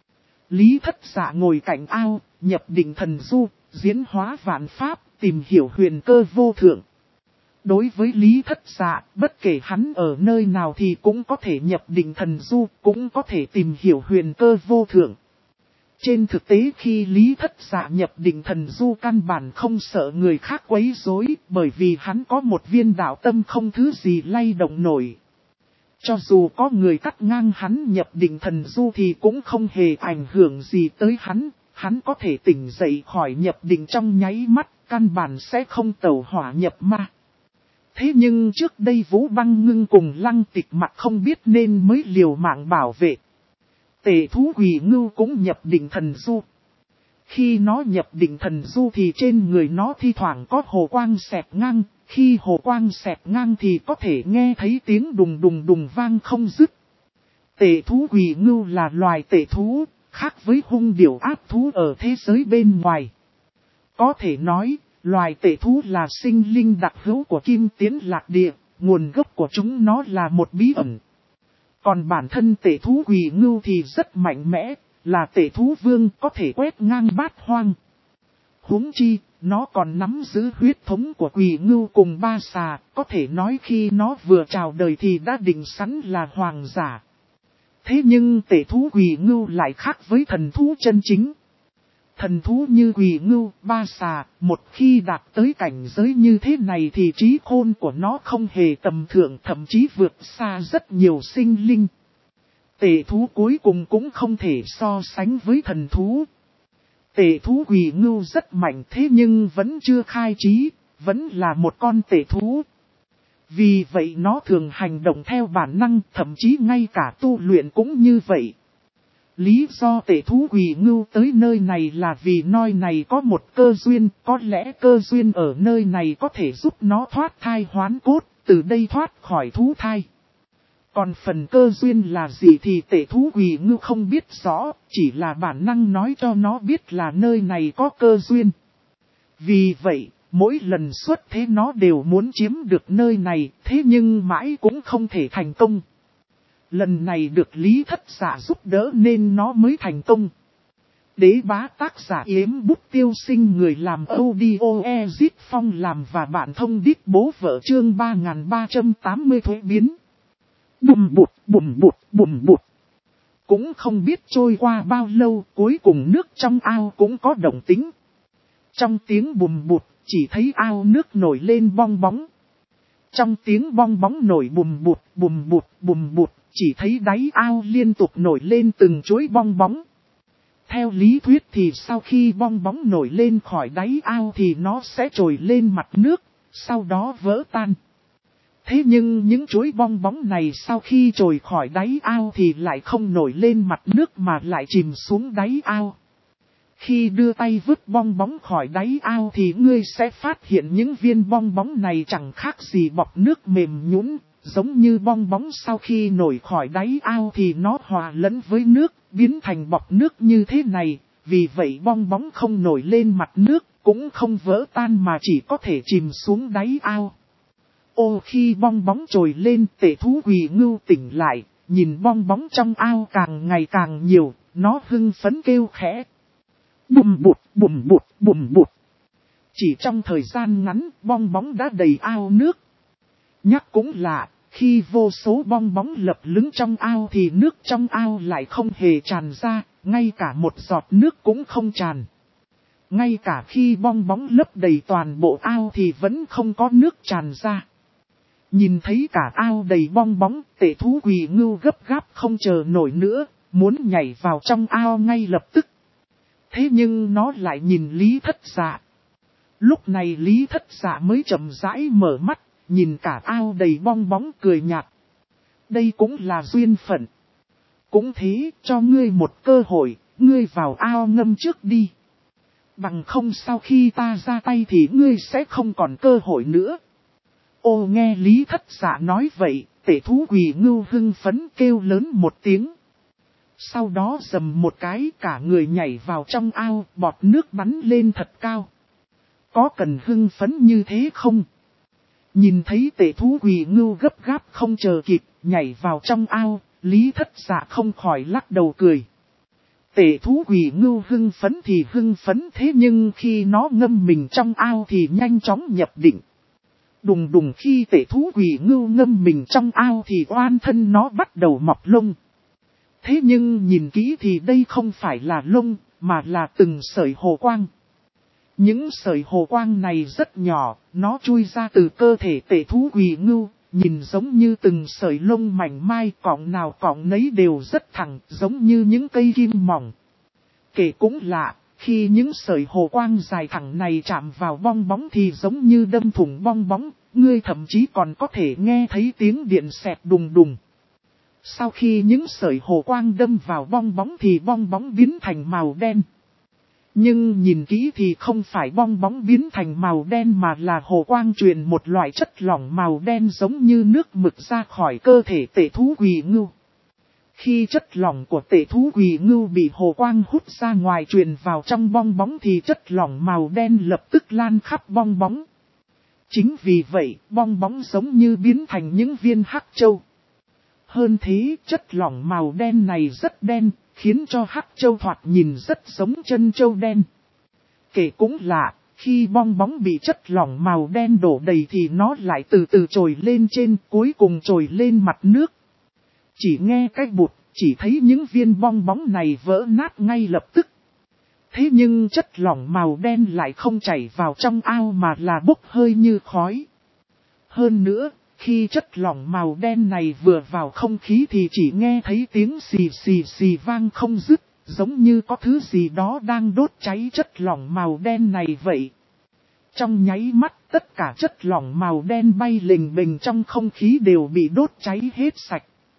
Speaker 1: Lý Thất Dạ ngồi cạnh ao, nhập định thần du, diễn hóa vạn pháp, tìm hiểu huyền cơ vô thượng. Đối với Lý Thất Dạ, bất kể hắn ở nơi nào thì cũng có thể nhập định thần du, cũng có thể tìm hiểu huyền cơ vô thượng. Trên thực tế khi Lý Thất Dạ nhập định thần du căn bản không sợ người khác quấy rối, bởi vì hắn có một viên đạo tâm không thứ gì lay động nổi. Cho dù có người cắt ngang hắn nhập định thần du thì cũng không hề ảnh hưởng gì tới hắn có thể tỉnh dậy khỏi nhập định trong nháy mắt, căn bản sẽ không tẩu hỏa nhập ma. Thế nhưng trước đây Vũ Băng Ngưng cùng Lăng Tịch Mặc không biết nên mới liều mạng bảo vệ. Tể Thú Quỳ Ngưu cũng nhập định thần du. Khi nó nhập định thần du thì trên người nó thi thoảng có hồ quang xẹt ngang, khi hồ quang xẹt ngang thì có thể nghe thấy tiếng đùng đùng đùng vang không dứt. Tể Thú Quỳ Ngưu là loài tể thú, khác với hung điểu áp thú ở thế giới bên ngoài. Có thể nói, loài tể thú là sinh linh đặc hữu của Kim Tiến Lạc Địa, nguồn gốc của chúng nó là một bí ẩn. Còn bản thân Tể Thú Quỳ Ngưu thì rất mạnh mẽ, là Tể Thú Vương có thể quét ngang bát hoang. Huống chi, nó còn nắm giữ huyết thống của Quỳ Ngưu cùng Ba Xà, có thể nói khi nó vừa chào đời thì đã định sẵn là hoàng giả. Thế nhưng Tể Thú Quỳ Ngưu lại khác với thần thú chân chính. Thần thú như Quỳ Ngưu, Ba Xà, một khi đạt tới cảnh giới như thế này thì trí khôn của nó không hề tầm thường, thậm chí vượt xa rất nhiều sinh linh. Tể thú cuối cùng cũng không thể so sánh với thần thú. Tể thú Quỳ Ngưu rất mạnh thế nhưng vẫn chưa khai trí, vẫn là một con tể thú. Vì vậy nó thường hành động theo bản năng, thậm chí ngay cả tu luyện cũng như vậy. Lý do Tể Thú Quỳ Ngưu tới nơi này là vì nơi này có một cơ duyên, có lẽ cơ duyên ở nơi này có thể giúp nó thoát thai hoán cốt, từ đây thoát khỏi thú thai. Còn phần cơ duyên là gì thì Tể Thú Quỳ Ngưu không biết rõ, chỉ là bản năng nói cho nó biết là nơi này có cơ duyên. Vì vậy, mỗi lần xuất thế nó đều muốn chiếm được nơi này, thế nhưng mãi cũng không thể thành công. Lần này được Lý Thất Dạ giúp đỡ nên nó mới thành công. Đế bá tác giả Yếm Bút Tiêu Sinh, người làm audio Ezit Phong làm và bạn thông đít bố vợ, chương 3380 thuế biến. Bùm bụt bùm bụt bùm bụt. Cũng không biết trôi qua bao lâu, cuối cùng nước trong ao cũng có động tĩnh. Trong tiếng bùm bụt, chỉ thấy ao nước nổi lên bong bóng. Trong tiếng bong bóng nổi bùm bụt bùm bụt bùm bụt, chỉ thấy đáy ao liên tục nổi lên từng chuỗi bong bóng. Theo lý thuyết thì sau khi bong bóng nổi lên khỏi đáy ao thì nó sẽ trồi lên mặt nước, sau đó vỡ tan. Thế nhưng những chuỗi bong bóng này sau khi trồi khỏi đáy ao thì lại không nổi lên mặt nước mà lại chìm xuống đáy ao. Khi đưa tay vứt bong bóng khỏi đáy ao thì ngươi sẽ phát hiện những viên bong bóng này chẳng khác gì bọt nước mềm nhũn, giống như bong bóng sau khi nổi khỏi đáy ao thì nó hòa lẫn với nước, biến thành bọt nước như thế này, vì vậy bong bóng không nổi lên mặt nước, cũng không vỡ tan mà chỉ có thể chìm xuống đáy ao. Khi bong bóng trồi lên, Tể Thú Quỳ Ngưu tỉnh lại, nhìn bong bóng trong ao càng ngày càng nhiều, nó hưng phấn kêu khẽ. Bùm bụt bùm bụt bùm bụt. Chỉ trong thời gian ngắn, bong bóng đã đầy ao nước. Nhắc cũng lạ, khi vô số bong bóng lập lững trong ao thì nước trong ao lại không hề tràn ra, ngay cả một giọt nước cũng không tràn. Ngay cả khi bong bóng lấp đầy toàn bộ ao thì vẫn không có nước tràn ra. Nhìn thấy cả ao đầy bong bóng, Tể Thú Quỳ Ngưu gấp gáp không chờ nổi nữa, muốn nhảy vào trong ao ngay lập tức. Thế nhưng nó lại nhìn Lý Thất Dạ. Lúc này Lý Thất Dạ mới chậm rãi mở mắt, nhìn cả ao đầy bong bóng cười nhạt. Đây cũng là duyên phận. Cũng thế, cho ngươi một cơ hội, ngươi vào ao ngâm trước đi. Bằng không sau khi ta ra tay thì ngươi sẽ không còn cơ hội nữa. Nghe Lý Thất Dạ nói vậy, Tể Thú Quỳ Ngưu hưng phấn kêu lớn một tiếng. Sau đó dầm một cái, cả người nhảy vào trong ao, bọt nước bắn lên thật cao. Có cần hưng phấn như thế không? Nhìn thấy Tể Thú Quỳ Ngưu gấp gáp không chờ kịp, nhảy vào trong ao, Lý Thất Dạ không khỏi lắc đầu cười. Tể Thú Quỳ Ngưu hưng phấn thì hưng phấn, thế nhưng khi nó ngâm mình trong ao thì nhanh chóng nhập định. Đùng đùng, khi Tể Thú Quỳ Ngưu ngâm mình trong ao thì oan thân nó bắt đầu mọc lông. Thế nhưng nhìn kỹ thì đây không phải là lông, mà là từng sợi hồ quang. Những sợi hồ quang này rất nhỏ, nó chui ra từ cơ thể Tể Thú Quỳ Ngưu, nhìn giống như từng sợi lông mảnh mai, cọng nào cọng nấy đều rất thẳng, giống như những cây kim mỏng. Kể cũng lạ, khi những sợi hồ quang dài thẳng này chạm vào bong bóng thì giống như đâm thủng bong bóng, ngươi thậm chí còn có thể nghe thấy tiếng điện xẹt đùng đùng. Sau khi những sợi hồ quang đâm vào bong bóng thì bong bóng biến thành màu đen. Nhưng nhìn kỹ thì không phải bong bóng biến thành màu đen mà là hồ quang truyền một loại chất lỏng màu đen giống như nước mực ra khỏi cơ thể Tể Thú Quỳ Ngưu. Khi chất lỏng của Tể Thú Quỳ Ngưu bị hồ quang hút ra ngoài truyền vào trong bong bóng thì chất lỏng màu đen lập tức lan khắp bong bóng. Chính vì vậy, bong bóng giống như biến thành những viên hắc châu. Hơn thế, chất lỏng màu đen này rất đen, khiến cho hắc châu thoạt nhìn rất giống chân châu đen. Kể cũng lạ, khi bong bóng bị chất lỏng màu đen đổ đầy thì nó lại từ từ trồi lên trên, cuối cùng trồi lên mặt nước. Chỉ nghe cái bụt, chỉ thấy những viên bong bóng này vỡ nát ngay lập tức. Thế nhưng chất lỏng màu đen lại không chảy vào trong ao mà là bốc hơi như khói. Hơn nữa, khi chất lỏng màu đen này vừa vào không khí thì chỉ nghe thấy tiếng xì xì xì vang không dứt, giống như có thứ gì đó đang đốt cháy chất lỏng màu đen này vậy. Trong nháy mắt, tất cả chất lỏng màu đen bay lình bềnh trong không khí đều bị đốt cháy hết sạch.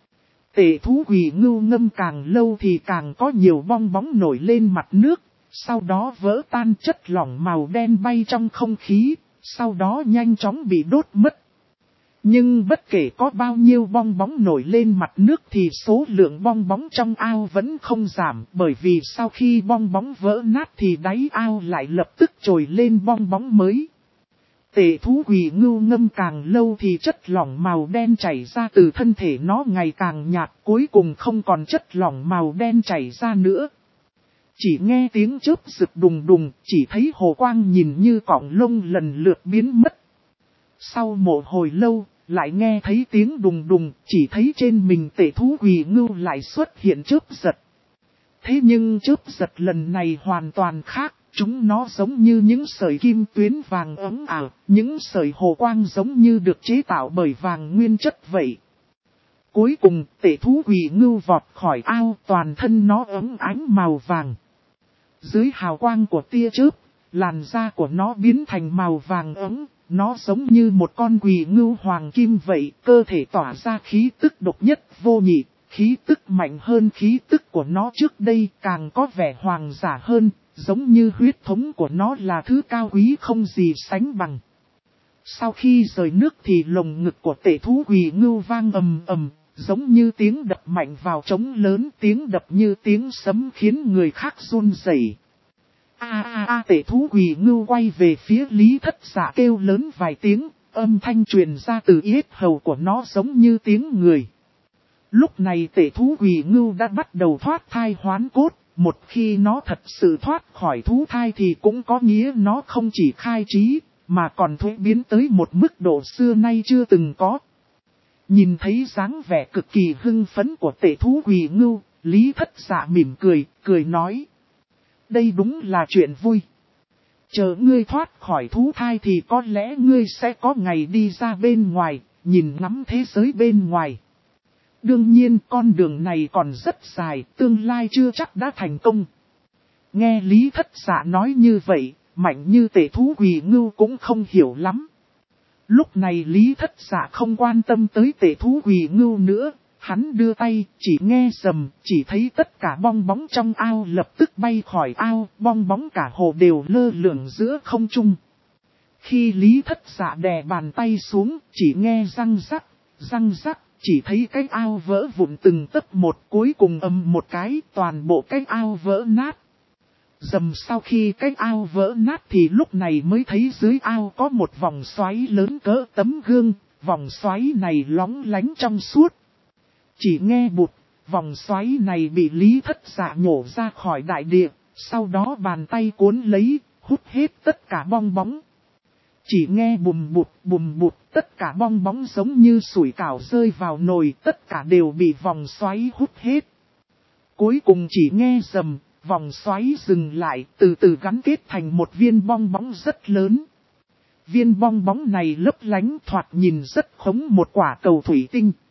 Speaker 1: Tể Thú Quỳ Ngưu ngâm càng lâu thì càng có nhiều bong bóng nổi lên mặt nước, sau đó vỡ tan, chất lỏng màu đen bay trong không khí, sau đó nhanh chóng bị đốt mất. Nhưng bất kể có bao nhiêu bong bóng nổi lên mặt nước thì số lượng bong bóng trong ao vẫn không giảm, bởi vì sau khi bong bóng vỡ nát thì đáy ao lại lập tức trồi lên bong bóng mới. Tệ thú quỷ ngưu ngâm càng lâu thì chất lỏng màu đen chảy ra từ thân thể nó ngày càng nhạt, cuối cùng không còn chất lỏng màu đen chảy ra nữa. Chỉ nghe tiếng chớp rực đùng đùng, chỉ thấy hồ quang nhìn như cọng lông lần lượt biến mất. Sau một hồi lâu, lại nghe thấy tiếng đùng đùng, chỉ thấy trên mình tệ thú quỷ ngưu lại xuất hiện chớp giật. Thế nhưng chớp giật lần này hoàn toàn khác, chúng nó giống như những sợi kim tuyến vàng ấm ảo, những sợi hồ quang giống như được chế tạo bởi vàng nguyên chất vậy. Cuối cùng, tệ thú quỷ ngưu vọt khỏi ao, toàn thân nó ấm ánh màu vàng. Dưới hào quang của tia chớp, làn da của nó biến thành màu vàng ấm, nó giống như một con quỷ ngưu hoàng kim vậy, cơ thể tỏa ra khí tức độc nhất vô nhị, khí tức mạnh hơn khí tức của nó trước đây, càng có vẻ hoàng giả hơn, giống như huyết thống của nó là thứ cao quý không gì sánh bằng. Sau khi rời nước thì lồng ngực của tệ thú quỷ ngưu vang ầm ầm, giống như tiếng đập mạnh vào trống lớn, tiếng đập như tiếng sấm khiến người khác run rẩy. Tệ thú quỷ ngưu quay về phía Lý Thất Dạ kêu lớn vài tiếng, âm thanh truyền ra từ yết hầu của nó giống như tiếng người. Lúc này tệ thú quỷ ngưu đã bắt đầu thoát thai hoán cốt, một khi nó thật sự thoát khỏi thú thai thì cũng có nghĩa nó không chỉ khai trí, mà còn thuế biến tới một mức độ xưa nay chưa từng có. Nhìn thấy dáng vẻ cực kỳ hưng phấn của tệ thú quỷ ngưu, Lý Thất Dạ mỉm cười nói. Đây đúng là chuyện vui. Chờ ngươi thoát khỏi thú thai thì có lẽ ngươi sẽ có ngày đi ra bên ngoài, nhìn ngắm thế giới bên ngoài. Đương nhiên con đường này còn rất dài, tương lai chưa chắc đã thành công. Nghe Lý Thất Dạ nói như vậy, mạnh như tệ thú quỷ ngưu cũng không hiểu lắm. Lúc này Lý Thất Dạ không quan tâm tới tệ thú quỷ ngưu nữa, hắn đưa tay, chỉ nghe rầm, chỉ thấy tất cả bong bóng trong ao lập tức bay khỏi ao, bong bóng cả hồ đều lơ lửng giữa không trung. Khi Lý Thất Dạ đè bàn tay xuống, chỉ nghe răng rắc, chỉ thấy cái ao vỡ vụn từng tấc một, cuối cùng ầm một cái, toàn bộ cái ao vỡ nát. Dầm sau khi cái ao vỡ nát thì lúc này mới thấy dưới ao có một vòng xoáy lớn cỡ tấm gương, vòng xoáy này lóng lánh trong suốt. Chỉ nghe bụt, vòng xoáy này bị Lý Thất Dạ nhổ ra khỏi đại địa, sau đó bàn tay cuốn lấy, hút hết tất cả bong bóng. Chỉ nghe bùm bụt, tất cả bong bóng giống như sủi cảo rơi vào nồi, tất cả đều bị vòng xoáy hút hết. Cuối cùng chỉ nghe rầm, vòng xoáy dừng lại, từ từ gắn kết thành một viên bong bóng rất lớn. Viên bong bóng này lấp lánh thoạt nhìn rất giống một quả cầu thủy tinh.